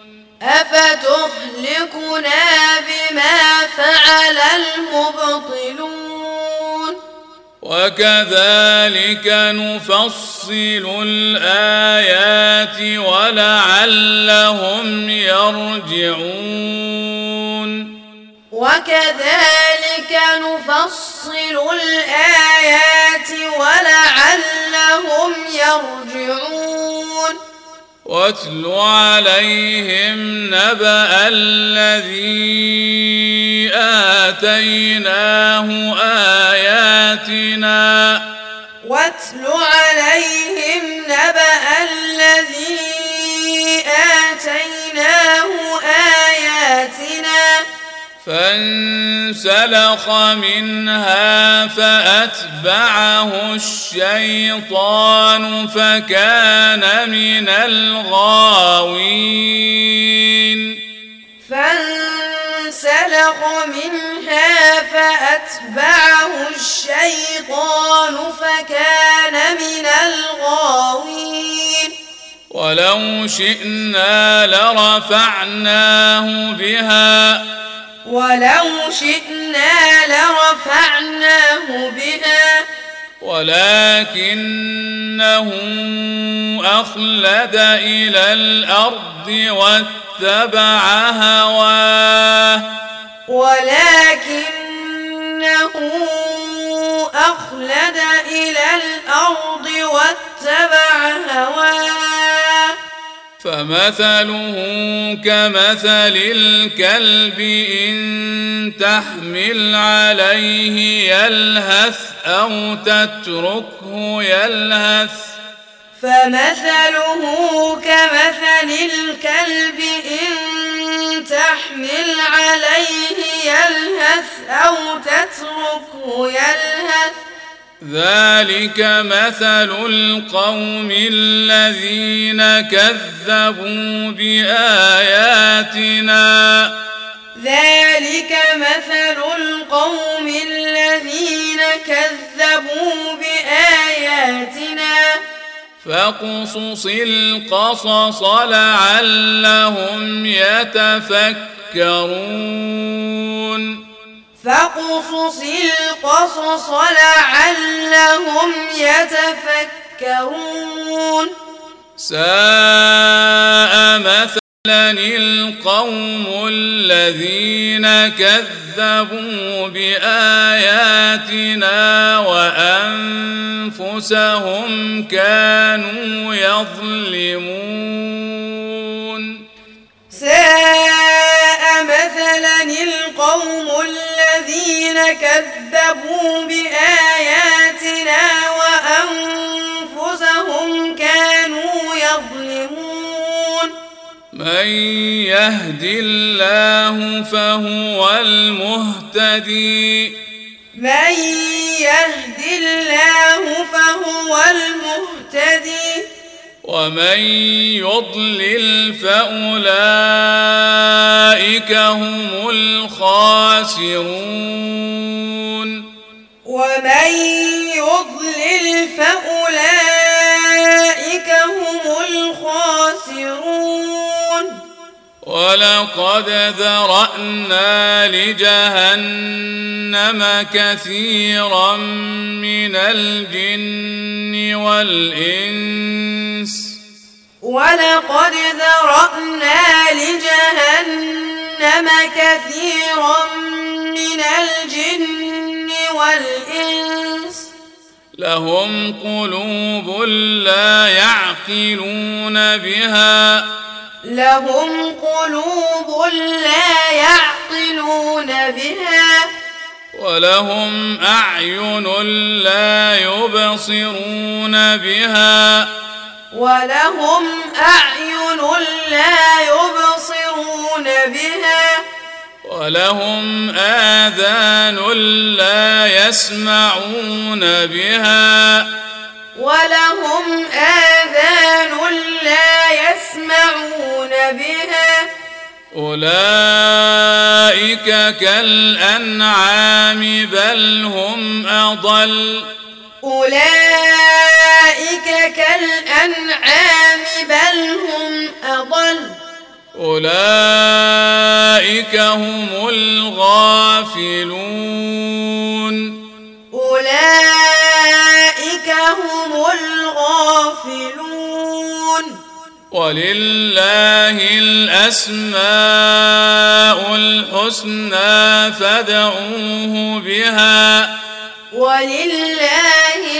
وكذلك نفصل الآيات ولعلهم يرجعون وكذلك نفصل الآيات ولعلهم يرجعون واتل عليهم نبأ الذي آتيناه آياتنا واتل عليهم نبأ الذي آتيناه آياتنا فانسلخ منها فأتبعه الشيطان فكان من الغاوين فانسلخ منها فأتبعه الشيطان فكان من الغاوين ولو شئنا لرفعناه بها ولكنه أخلد إلى الأرض واتبع هواه فمثله كمثل الكلب إن تحمل عليه يلهث أو تتركه يلهث فمثله كمثل الكلب إن تحمل عليه يلهث أو تتركه يلهث ذلك مثل القوم الذين كذبوا بآياتنا ذلك مثل القوم الذين كذبوا بآياتنا فاقصص القصص لعلهم يتفكرون فاقصص القصص لعلهم يتفكرون ساء مثلا القوم الذين كذبوا بآياتنا وأنفسهم كانوا يظلمون ساء مثلا القوم الذين كذبوا بآياتنا وأنفسهم كانوا يظلمون من يهد الله فهو المهتدي من يهد الله فهو المهتدي ومن يضلل فأولئك هم الخاسرون ومن يضلل فأولئك هم الخاسرون ولقد ذرأنا لجهنم كثيرا من الجن والإنس ولقد ذرأنا لجهنم كثيرا من الجن والإنس لهم قلوب لا يعقلون بها لهم قلوب لا يعقلون بها ولهم أعين لا يبصرون بها ولهم أعين لا يبصرون بها ولهم آذان لا يسمعون بها ولهم آذان لا يسمعون بها أولئك كالأنعام بل هم أضل أولئك كالأنعام بل هم أضل أولئك هم الغافلون أولئك هم الغافلون ولله الأسماء الحسنى فادعوه بها ولله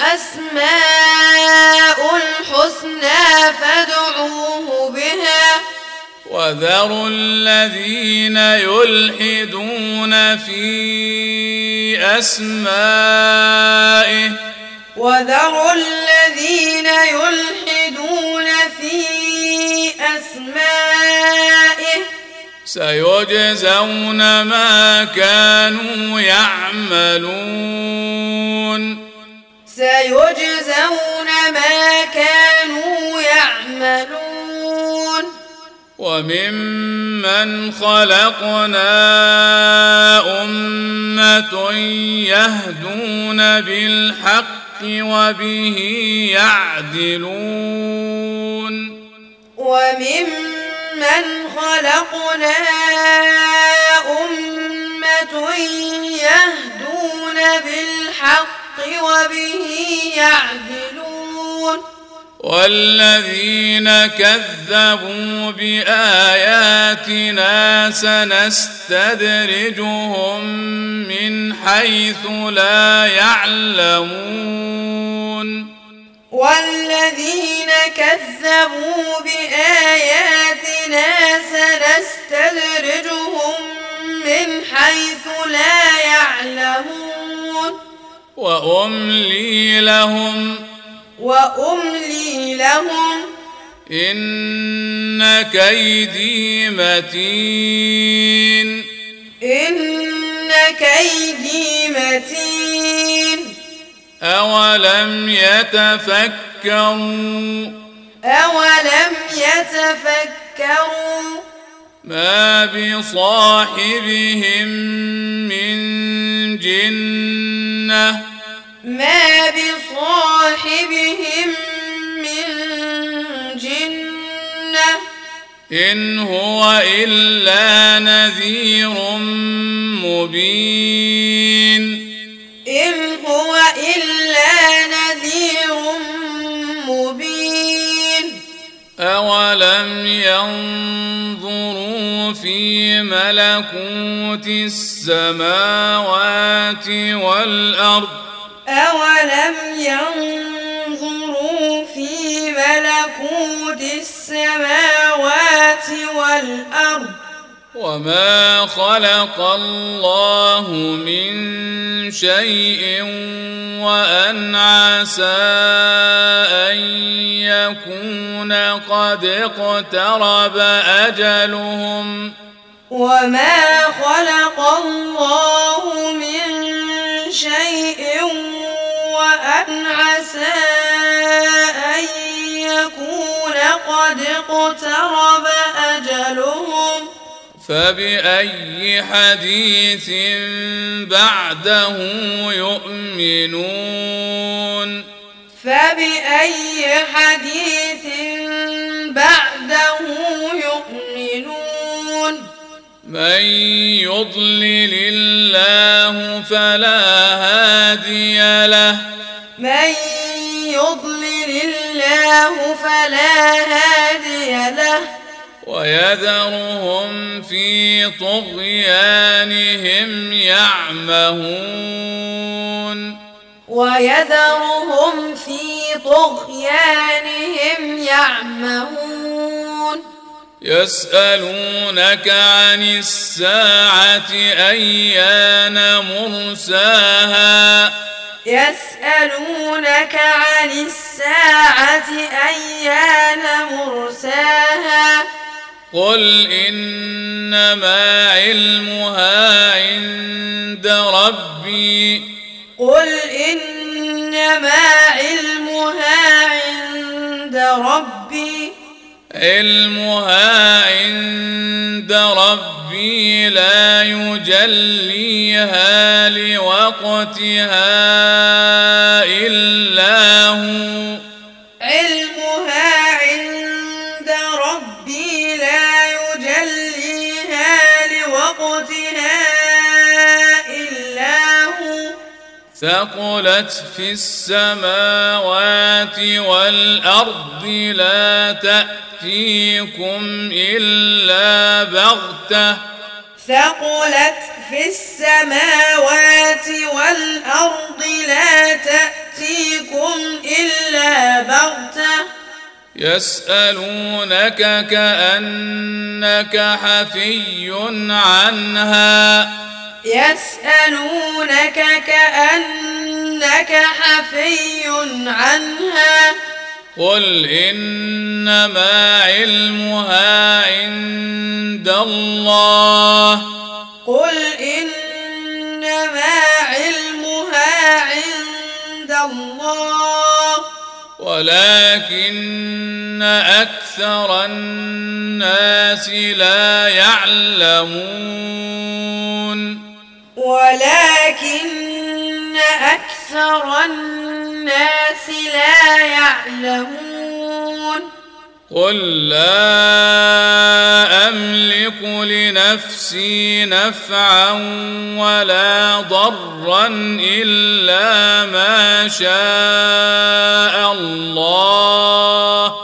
الأسماء الحسنى فادعوه بها وذروا الذين يلحدون في أسمائه وذروا الذين يلحدون في أسمائه سيجزون ما كانوا يعملون سيجزون ما كانوا يعملون وممن خلقنا أمة يهدون بالحق وبه يعدلون وممن خلقنا أمة يهدون بالحق وبه يعدلون والذين كذبوا بآياتنا سنستدرجهم من حيث لا يعلمون والذين كذبوا بآياتنا سنستدرجهم من حيث لا يعلمون وأملي لهم وأملي لهم إن كيدي متين إن كيدي متين أولم يتفكروا ما بصاحبهم من جنة إن هو إلا نذير مبين أولم ينظروا في ملكوت السماوات والأرض وما خلق الله من شيء وأن عسى أن يكون قد اقترب أجلهم فبأي حديث بعده يؤمنون من يضلل الله فلا هادي له ويذرهم في طغيانهم يعمهون يسألونك عن الساعة أيان مرساها قل إنما علمها عند ربي لا يجليها لوقتها إلا هو ثقلت في السماوات والأرض لا تأتيكم إلا بغتة يسألونك كأنك حفي عنها قل إنما علمها عند الله ولكن أكثر الناس لا يعلمون قل لا أملك لنفسي نفعا ولا ضرا إلا ما شاء الله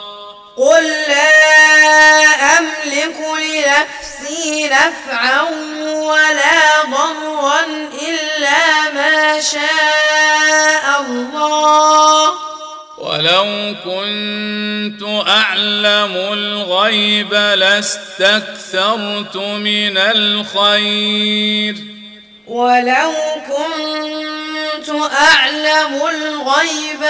ولو كنت أعلم الغيب لاستكثرت من الخير ولو كنت أعلم الغيب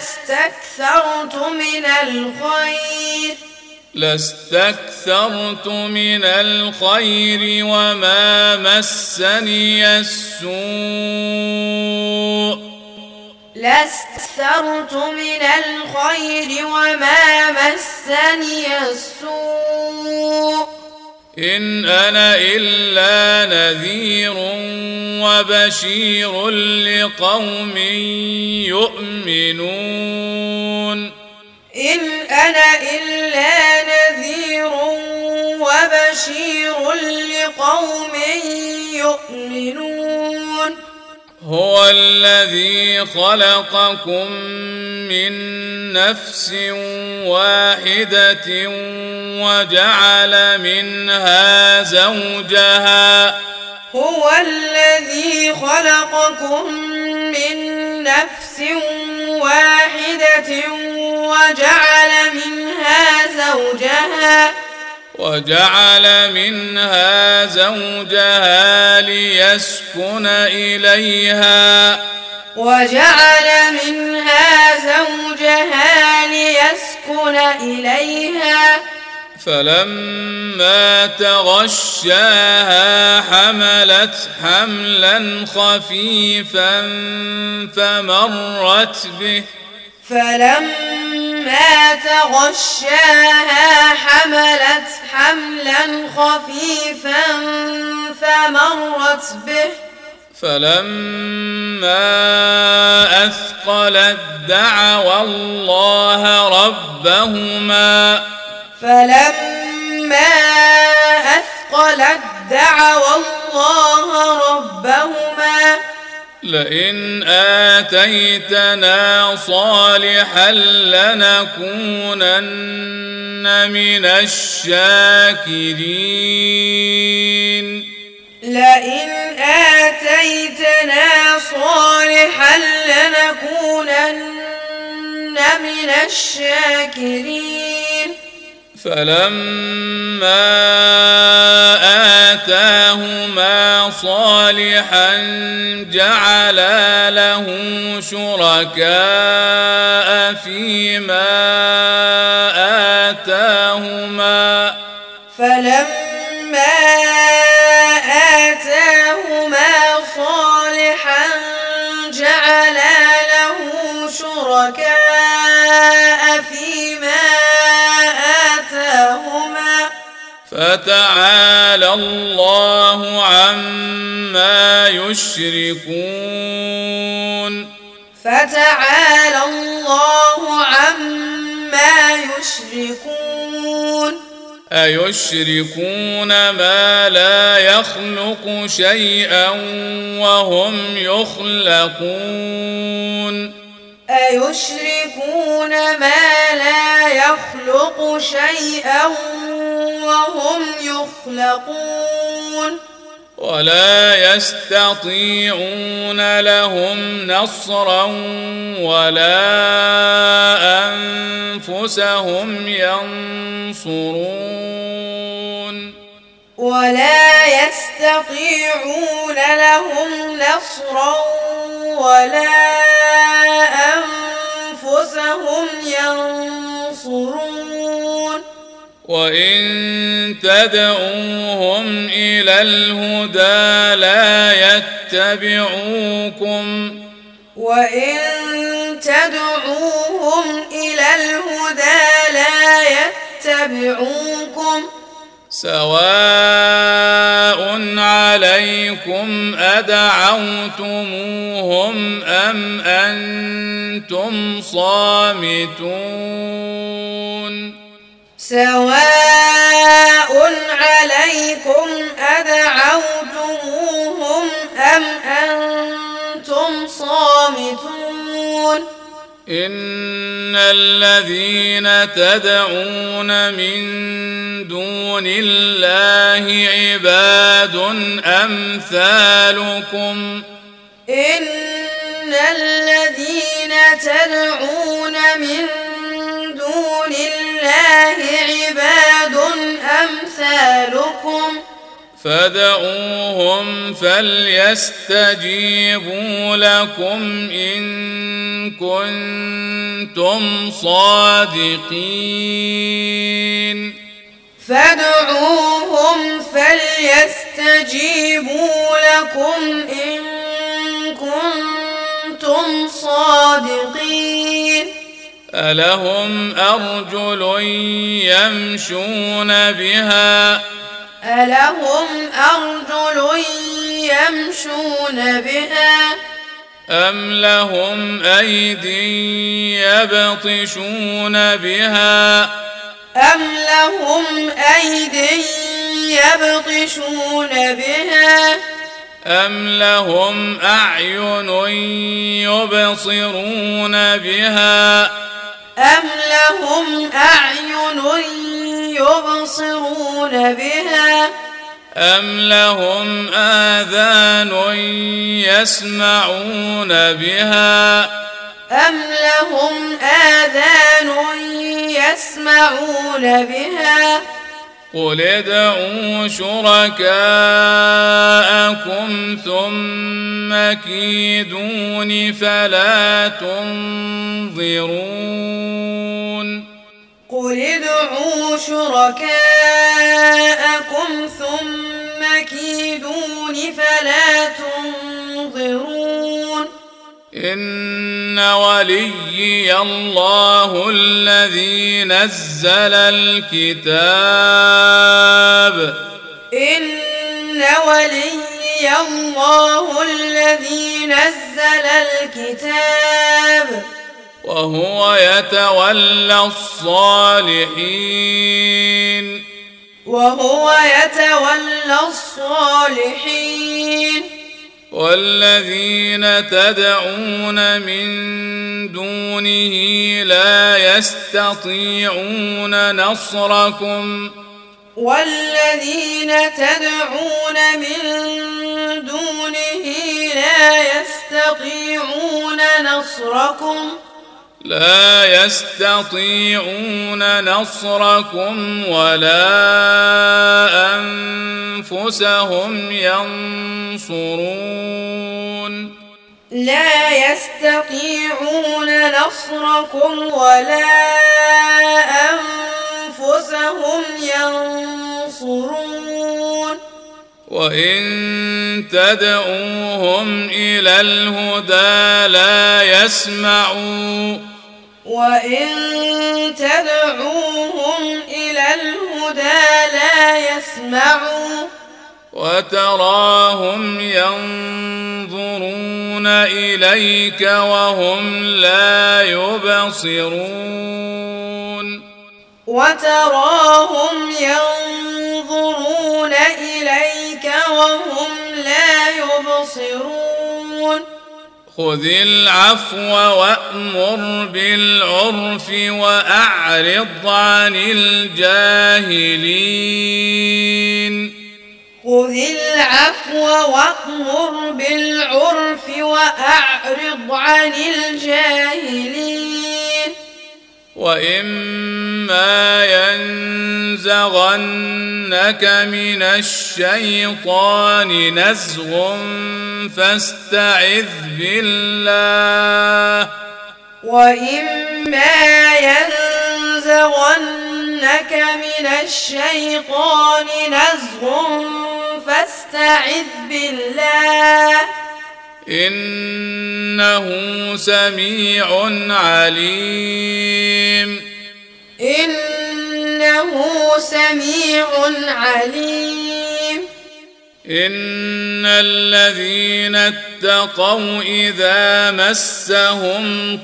لاستكثرت من الخير وما مسني السوء إن أنا إلا نذير وبشير لقوم يؤمنون هو الذي خلقكم من نفس واحدة وجعل منها زوجها ليسكن إليها فلما تغشاها حملت حملا خفيفا فمرت به فلما أثقلت دعوا الله ربهما لئن آتيتنا صالحا لنكونن من الشاكرين فلما آتاهما صالحا جعلا له شركاء فيما آتاهما فتعالى الله عما يشركون أيشركون ما لا يخلق شيئا وهم يخلقون ولا يستطيعون لهم نصرا ولا أنفسهم ينصرون وإن تدعوهم إلى الهدى لا يتبعوكم سواء عليكم أدعوتموهم أم أنتم صامتون إن الذين تدعون من دون الله عباد أمثالكم فادعوهم فليستجيبوا لكم إن كنتم صادقين فادعوهم فليستجيبوا لكم إن كنتم صادقين ألهم أرجل يمشون بها أم لهم أيدي يبطشون بها أم لهم أعين يبصرون بها أم لهم آذان يسمعون بها قل ادعوا شركاءكم ثم كيدون فلا تنظرون قل ادعوا شركاءكم ثم كيدون فلا تنظرون إن وليي الله الذي نزل الكتاب وهو يتولى الصالحين والذين تدعون من دونه لا يستطيعون نصركم ولا أنفسهم ينصرون وإن تدعوهم إلى الهدى لا يسمعوا وتراهم ينظرون إليك وهم لا يبصرون خذ العفو وأمر بالعرف وأعرض عن الجاهلين وإما ينزغنك من الشيطان نزغ فاستعذ بالله إنه سميع عليم إن الذين اتقوا إذا مسهم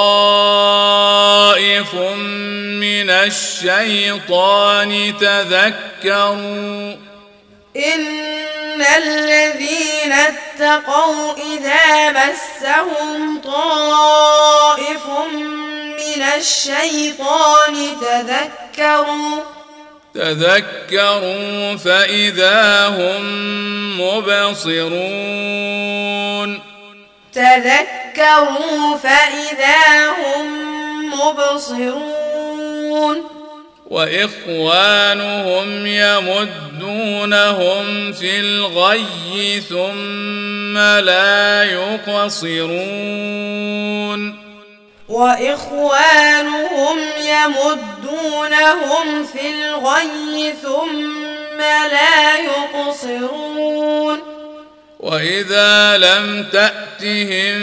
طائف من الشيطان تذكروا فإذا هم مبصرون وإخوانهم يمدونهم في الغي ثم لا يقصرون وإخوانهم يمدونهم في الغي ثم لا يقصرون وإذا لم تأتهم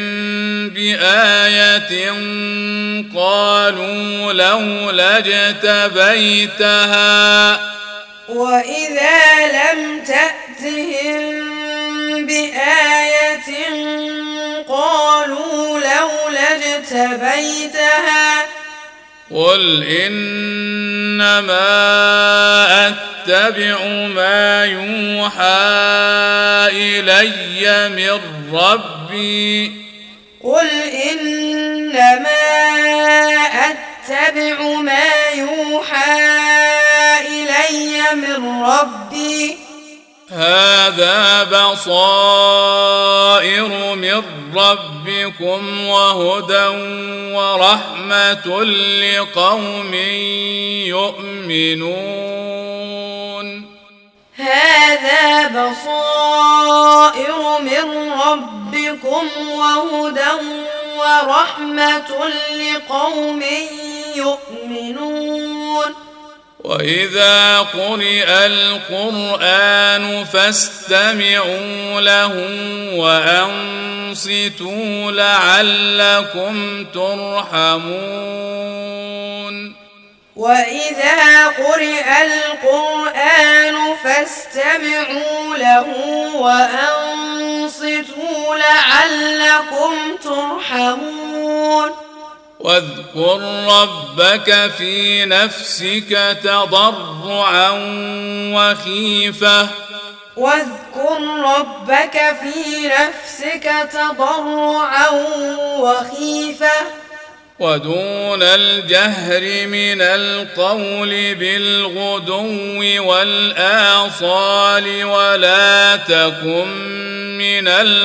بآية قالوا لولا اجتبيتها وإذا لم تأتهم بآية قالوا لولا اجتبيتها قل إنما أتبع ما يوحى إلي من ربي قل إنما أتبع ما يوحى إلي من ربي هذا بصائر من ربكم وهدى ورحمة لقوم يؤمنون هذا بصائر من ربكم وهدى ورحمة لقوم يؤمنون وإذا قرئ القرآن فاستمعوا له وأنصتوا لعلكم ترحمون وإذا قرئ القرآن فاستمعوا له وأنصتوا لعلكم ترحمون واذكر ربك في نفسك تضرعا وخيفة واذكر ربك في نفسك تضرعا وخيفة ودون الجهر من القول بالغدو والآصال ولا تكن من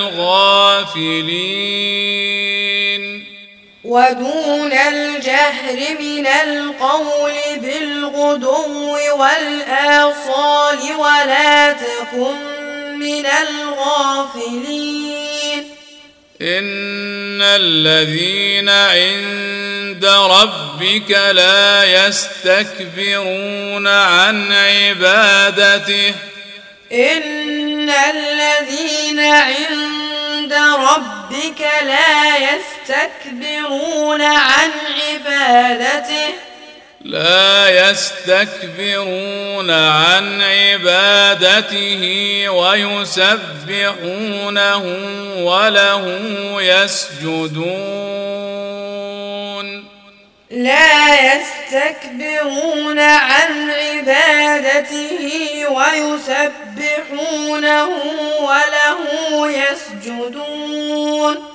الغافلين ودون الجهر من القول بالغدو والآصال ولا تكن من الغافلين إن الذين عند ربك لا يستكبرون عن عبادته إن الذين عند ربك لا يستكبرون عن عبادته ويسبحونه وله يسجدون لا يستكبرون عن عبادته ويسبحونه وله يسجدون